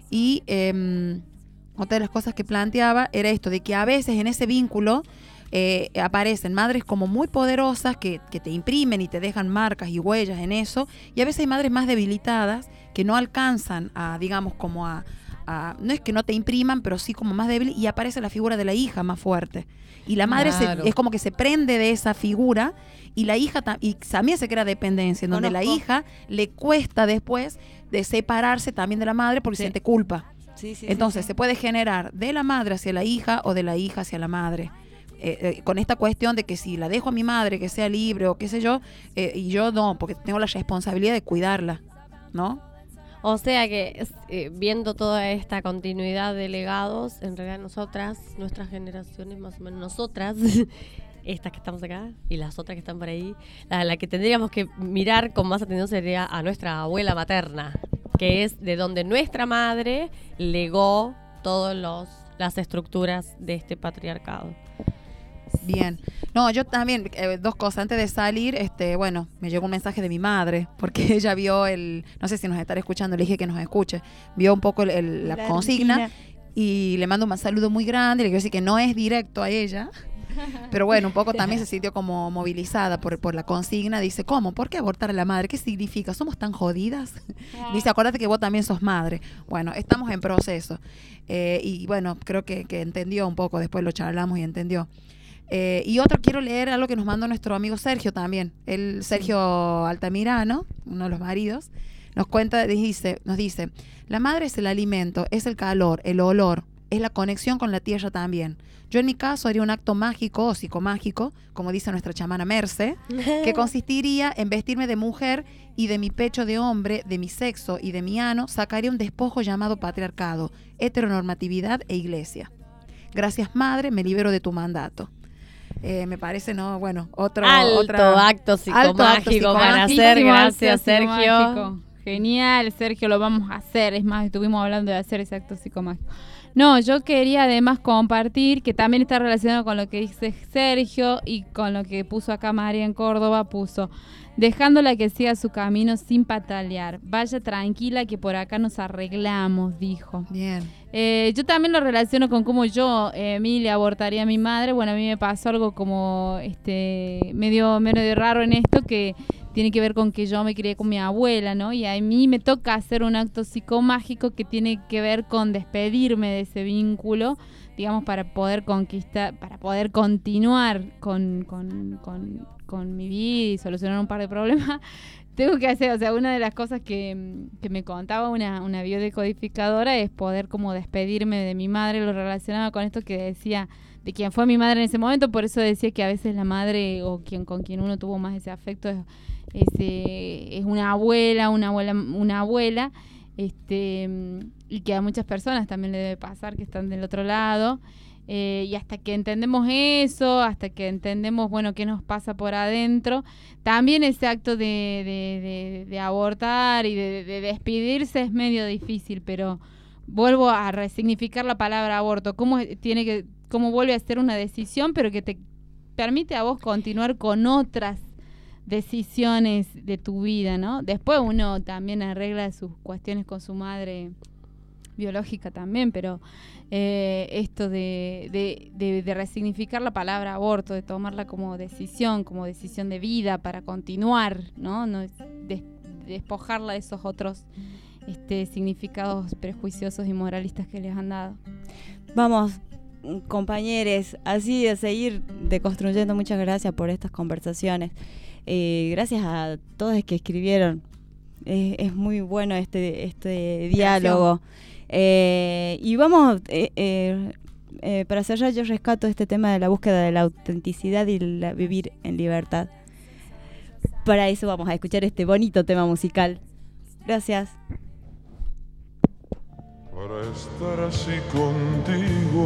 Y eh, otra de las cosas que planteaba era esto, de que a veces en ese vínculo eh, aparecen madres como muy poderosas que, que te imprimen y te dejan marcas y huellas en eso, y a veces hay madres más debilitadas que no alcanzan a, digamos, como a Uh, no es que no te impriman, pero sí como más débil, y aparece la figura de la hija más fuerte. Y la madre Claro. se, es como que se prende de esa figura, y la hija ta- y también se crea dependencia, en donde Conozco. la hija le cuesta después de separarse también de la madre porque Sí. siente culpa. Sí, sí, Entonces sí, sí. se puede generar de la madre hacia la hija o de la hija hacia la madre. Eh, eh, con esta cuestión de que si la dejo a mi madre que sea libre o qué sé yo, eh, y yo no, porque tengo la responsabilidad de cuidarla, ¿no? O sea que es, eh, viendo toda esta continuidad de legados, en realidad nosotras, nuestras generaciones, más o menos nosotras, estas que estamos acá y las otras que están por ahí, la, la que tendríamos que mirar con más atención sería a nuestra abuela materna, que es de donde nuestra madre legó todas las estructuras de este patriarcado. Bien. No, yo también, eh, dos cosas. Antes de salir, este, bueno, me llegó un mensaje de mi madre, porque ella vio el, no sé si nos estará escuchando, le dije que nos escuche, vio un poco el, el- la, La consigna rutina. y le mando un saludo muy grande, le quiero decir que no es directo a ella, Pero bueno, un poco también se sintió como movilizada por, por la consigna. Dice, ¿cómo? ¿Por qué abortar a la madre? ¿Qué significa? ¿Somos tan jodidas? Dice, acuérdate que vos también sos madre. Bueno, estamos en proceso. Eh, y bueno, creo que, que entendió un poco, después lo charlamos y entendió. Eh, y otro, quiero leer algo que nos mandó nuestro amigo Sergio también. El Sergio Altamirano, uno de los maridos, nos cuenta, dice, nos dice, la madre es el alimento, es el calor, el olor, es la conexión con la tierra también. Yo en mi caso haría un acto mágico o psicomágico, como dice nuestra chamana Merce, que consistiría en vestirme de mujer y de mi pecho de hombre, de mi sexo y de mi ano, sacaría un despojo llamado patriarcado, heteronormatividad e iglesia. Gracias, madre, me libero de tu mandato. Eh, me parece, no, bueno, otro alto otra, acto psicomágico para hacer. Gracias, Sergio. Genial, Sergio, lo vamos a hacer. Es más, estuvimos hablando de hacer ese acto psicomágico. No, yo quería además compartir, que también está relacionado con lo que dice Sergio y con lo que puso acá María en Córdoba, puso, dejándola que siga su camino sin patalear. Vaya tranquila que por acá nos arreglamos, dijo. Bien. Eh, yo también lo relaciono con cómo yo, eh, Emilia, abortaría a mi madre. Bueno, a mí me pasó algo como este medio, medio raro en esto, que tiene que ver con que yo me crié con mi abuela, ¿no? Y a mí me toca hacer un acto psicomágico que tiene que ver con despedirme de ese vínculo, digamos, para poder conquistar, para poder continuar con, con, con, con mi vida y solucionar un par de problemas. Tengo que hacer, o sea, una de las cosas que, que me contaba una, una biodecodificadora es poder como despedirme de mi madre. Lo relacionaba con esto que decía de quien fue mi madre en ese momento, por eso decía que a veces la madre o quien con quien uno tuvo más ese afecto es, es, eh, es una abuela, una abuela, una abuela, este, y que a muchas personas también le debe pasar que están del otro lado. Eh, y hasta que entendemos eso, hasta que entendemos, bueno, qué nos pasa por adentro, también ese acto de, de, de, de abortar y de, de despedirse es medio difícil, pero vuelvo a resignificar la palabra aborto, cómo tiene que, cómo vuelve a ser una decisión, pero que te permite a vos continuar con otras decisiones de tu vida, ¿no? Después uno también arregla sus cuestiones con su madre biológica también, pero eh, esto de, de, de, de resignificar la palabra aborto, de tomarla como decisión, como decisión de vida para continuar, ¿no? No des, despojarla de esos otros este, significados prejuiciosos y moralistas que les han dado. Vamos, compañeros, así de seguir deconstruyendo. Muchas gracias por estas conversaciones. Eh, gracias a todos los que escribieron. Eh, es muy bueno este, este diálogo. Eh, y vamos, eh, eh, eh, para cerrar, yo rescato este tema de la búsqueda de la autenticidad y la vivir en libertad. Para eso vamos a escuchar este bonito tema musical. Gracias. Para estar así contigo,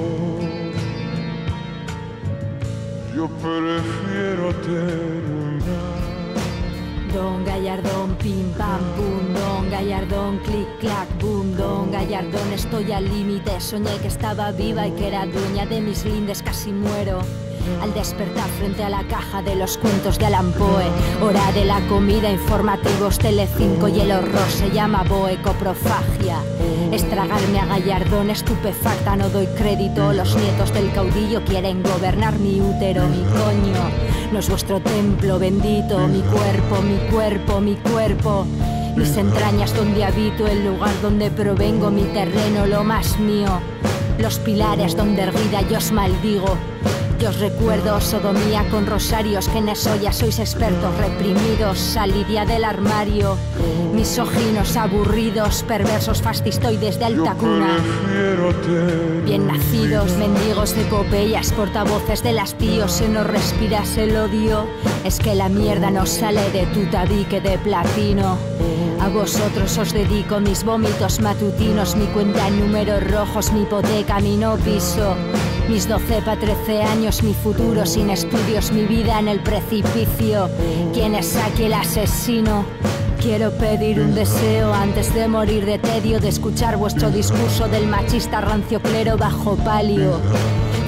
yo prefiero terminar. Don Gallardón, pim pam pum, Don Gallardón, clic clac boom, Don Gallardón, estoy al límite, soñé que estaba viva y que era dueña de mis lindes, casi muero. Al despertar frente a la caja de los cuentos de Allan Poe, hora de la comida, informativos, Telecinco y el horror se llama boecoprofagia. Estragarme a Gallardón, estupefacta, no doy crédito. Los nietos del caudillo quieren gobernar mi útero, mi coño. No es vuestro templo bendito, mi cuerpo, mi cuerpo, mi cuerpo. Mis entrañas donde habito, el lugar donde provengo, mi terreno, lo más mío. Los pilares donde erguida yo os maldigo. Yo os recuerdo sodomía con rosarios, que en eso ya sois expertos reprimidos. Salid ya del armario, misóginos, aburridos, perversos, fascistoides de alta cuna. Bien nacidos, mendigos de epopeyas, portavoces del hastío, se nos respiras el odio. Es que la mierda nos sale de tu tabique de platino. A vosotros os dedico mis vómitos matutinos, mi cuenta en números rojos, mi hipoteca, mi no piso. Mis doce pa' trece años, mi futuro sin estudios, mi vida en el precipicio. ¿Quién es aquí el asesino? Quiero pedir un deseo antes de morir de tedio, de escuchar vuestro discurso del machista rancio clero bajo palio.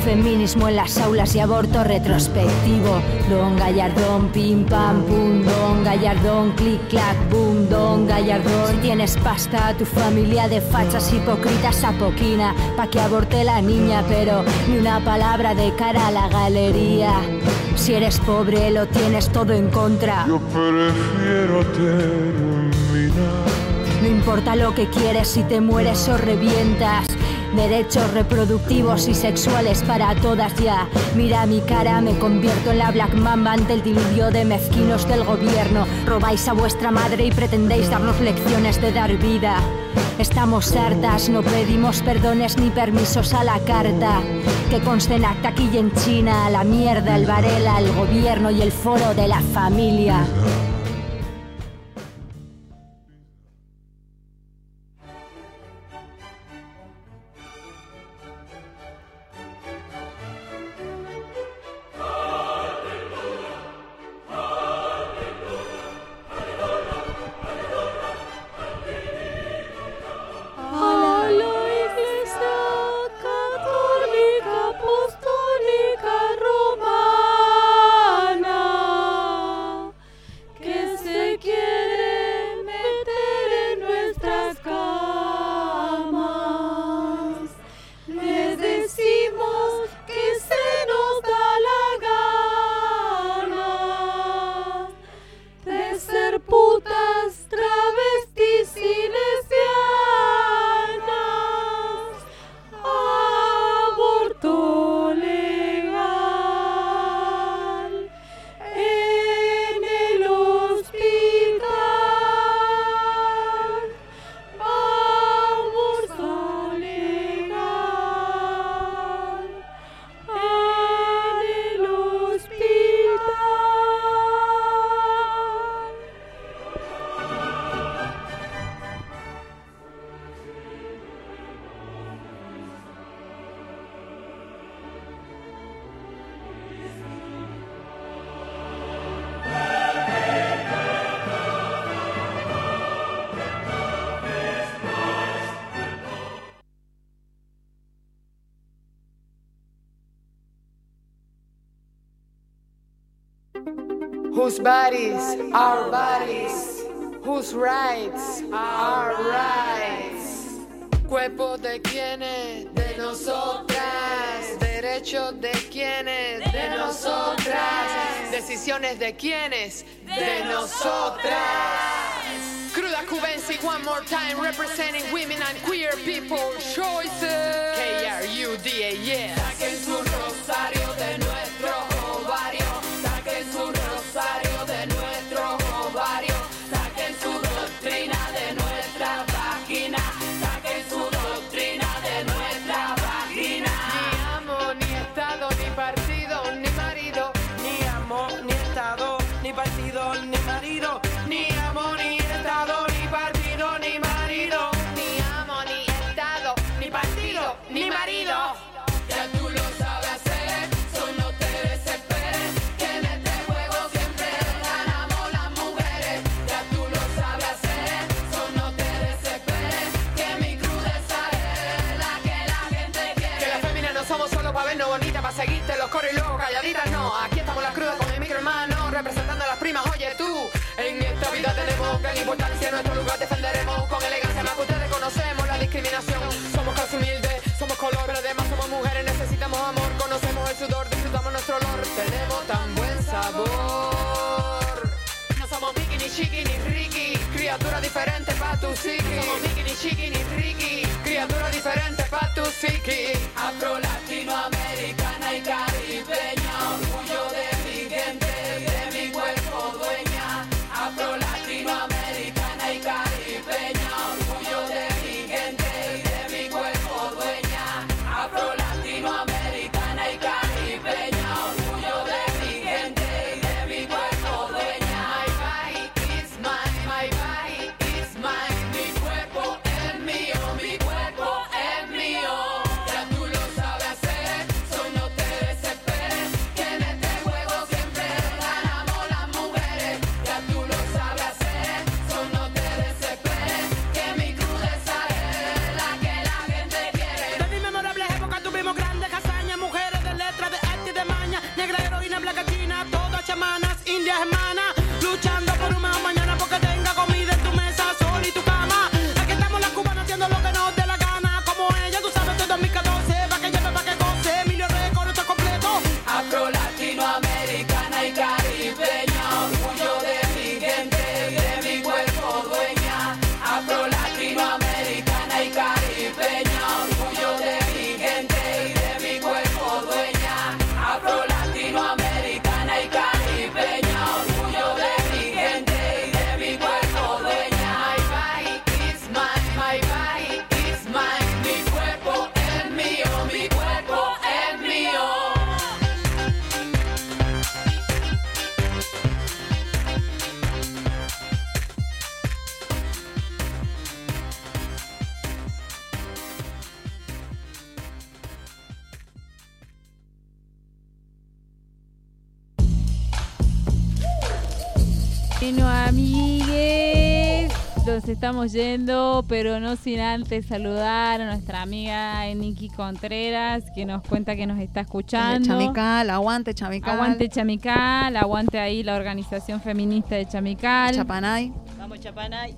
feminismo en las aulas y aborto retrospectivo. Don Gallardón, pim pam pum, Don Gallardón, clic clac boom, Don Gallardón. Si tienes pasta, tu familia de fachas hipócritas apoquina pa' que aborte la niña, pero ni una palabra de cara a la galería. Si eres pobre, lo tienes todo en contra. Yo prefiero terminar. No importa lo que quieres, si te mueres o revientas. Derechos reproductivos y sexuales para todas ya. Mira mi cara, me convierto en la Black Mamba ante el delirio de mezquinos del gobierno. Robáis a vuestra madre y pretendéis darnos lecciones de dar vida. Estamos hartas, no pedimos perdones ni permisos a la carta. Que conste en acta aquí y en China, la mierda, el Varela, el gobierno y el foro de la familia. Whose bodies are bodies, whose rights are rights. Cuerpo de quienes, de nosotras. Derechos de quienes, de nosotras. Decisiones de quienes, de nosotras. Cruda Cubensi, one more time, representing women and queer people choices. K R U D A S. Saquen su rosario de nuestro ovario. Saquen su rosario de nuestro ovario. Saquen su doctrina de nuestra vagina. Saquen su doctrina de nuestra vagina. Ni amo, ni estado, ni partido, ni marido. Ni amo, ni estado, ni partido, ni marido. Ni amo, ni estado, ni partido, ni marido. Ni amo, ni estado, ni partido, ni marido. Ya tú lo sabes hacer, solo te desesperes. Que en este juego siempre ganamos las mujeres. Ya tú lo sabes hacer, solo te desesperes. Que mi crudeza es la que la gente quiere. Que las féminas no somos solo para vernos bonitas, para seguirte los coros y luego calladitas. No, aquí estamos las crudas con mi micro hermano, representando a las primas. Oye tú, en esta vida tenemos gran importancia, nuestro lugar defenderemos con elegancia. Más que ustedes conocemos la discriminación. Somos clase humilde, somos color, pero además somos mujeres, necesitamos amor. Conocemos el sudor, disfrutamos nuestro olor. Tenemos tan buen sabor. No somos Mickey, ni Chiqui, ni Ricky. Criatura diferente pa' tu psiqui. No somos Mickey, ni Chiqui, ni Ricky. Criatura diferente pa' tu psiqui. Afro, latinoamericana y caribeña. Orgullo de mi gente, de mi cuerpo dueña. Afro, latinoamericana y caribeña. Orgullo de mi gente, de mi cuerpo dueña. Afro, latinoamericana y caribeña. Orgullo de mi gente, de mi cuerpo dueña. My body is mine, my body is mine. Mi cuerpo es mío, mi cuerpo Bueno, amigues, nos estamos yendo, pero no sin antes saludar a nuestra amiga Niki Contreras, que nos cuenta que nos está escuchando. Chamical, aguante Chamical. Aguante Chamical, aguante ahí la organización feminista de Chamical. Chapanay. Vamos, Chapanay.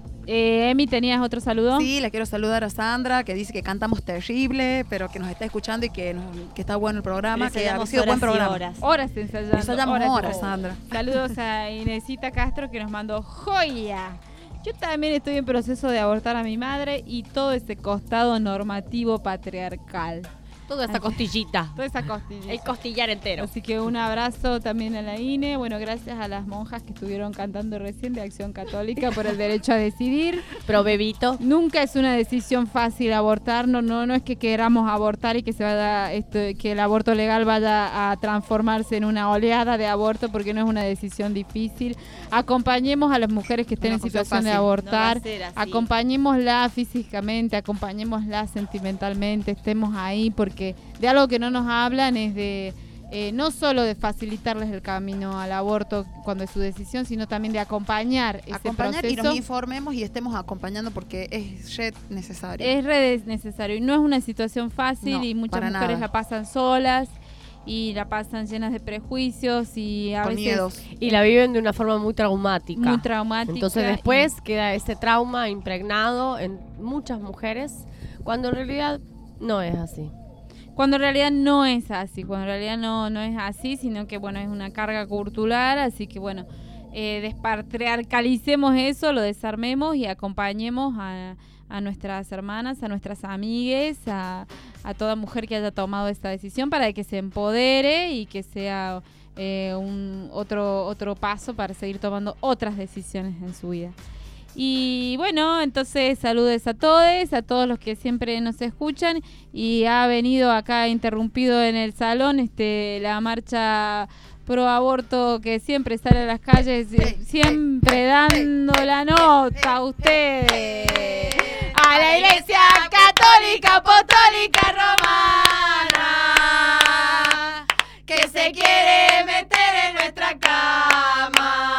Eh, Emi, ¿tenías otro saludo? Sí, le quiero saludar a Sandra, que dice que cantamos terrible, pero que nos está escuchando y que, nos, que está bueno el programa, que ha sido buen programa. Horas, horas ensayando. Ensayamos horas, horas, Sandra. Saludos a Inesita Castro, que nos mandó joya. Yo también estoy en proceso de abortar a mi madre y todo ese costado normativo patriarcal. Toda esa costillita. Toda esa costillita. El costillar entero. Así que un abrazo también a la I N E. Bueno, gracias a las monjas que estuvieron cantando recién de Acción Católica por el derecho a decidir. Pro bebito. Nunca es una decisión fácil abortar. No, no, no es que queramos abortar y que se vaya esto, que el aborto legal vaya a transformarse en una oleada de aborto, porque no es una decisión difícil. Acompañemos a las mujeres que estén No, en situación fácil. de abortar. No va a ser así. Acompañémosla físicamente, acompañémosla sentimentalmente, estemos ahí, porque de algo que no nos hablan es de eh, no solo de facilitarles el camino al aborto cuando es su decisión, sino también de acompañar ese acompañar proceso. y nos informemos y estemos acompañando, porque es red necesario. Es re necesario y no es una situación fácil, No, y muchas para mujeres nada. la pasan solas y la pasan llenas de prejuicios y a Con veces miedos. Y la viven de una forma muy traumática. Muy traumática. Entonces después queda ese trauma impregnado en muchas mujeres, cuando en realidad no es así. Cuando en realidad no es así, cuando en realidad no, no es así, sino que bueno, es una carga cultural, así que bueno, eh, despatriarcalicemos eso, lo desarmemos y acompañemos a, a nuestras hermanas, a nuestras amigues, a, a toda mujer que haya tomado esta decisión, para que se empodere y que sea eh, un otro, otro paso para seguir tomando otras decisiones en su vida. Y bueno, entonces saludos a todos, a todos los que siempre nos escuchan, y ha venido acá interrumpido en el salón este la marcha pro aborto que siempre sale a las calles, siempre dando la nota a ustedes. A la Iglesia Católica Apostólica Romana, que se quiere meter en nuestra cama.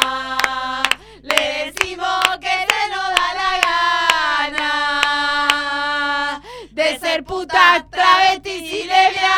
Le decimos que se nos da la gana de ser putas, travestis y lesbianas.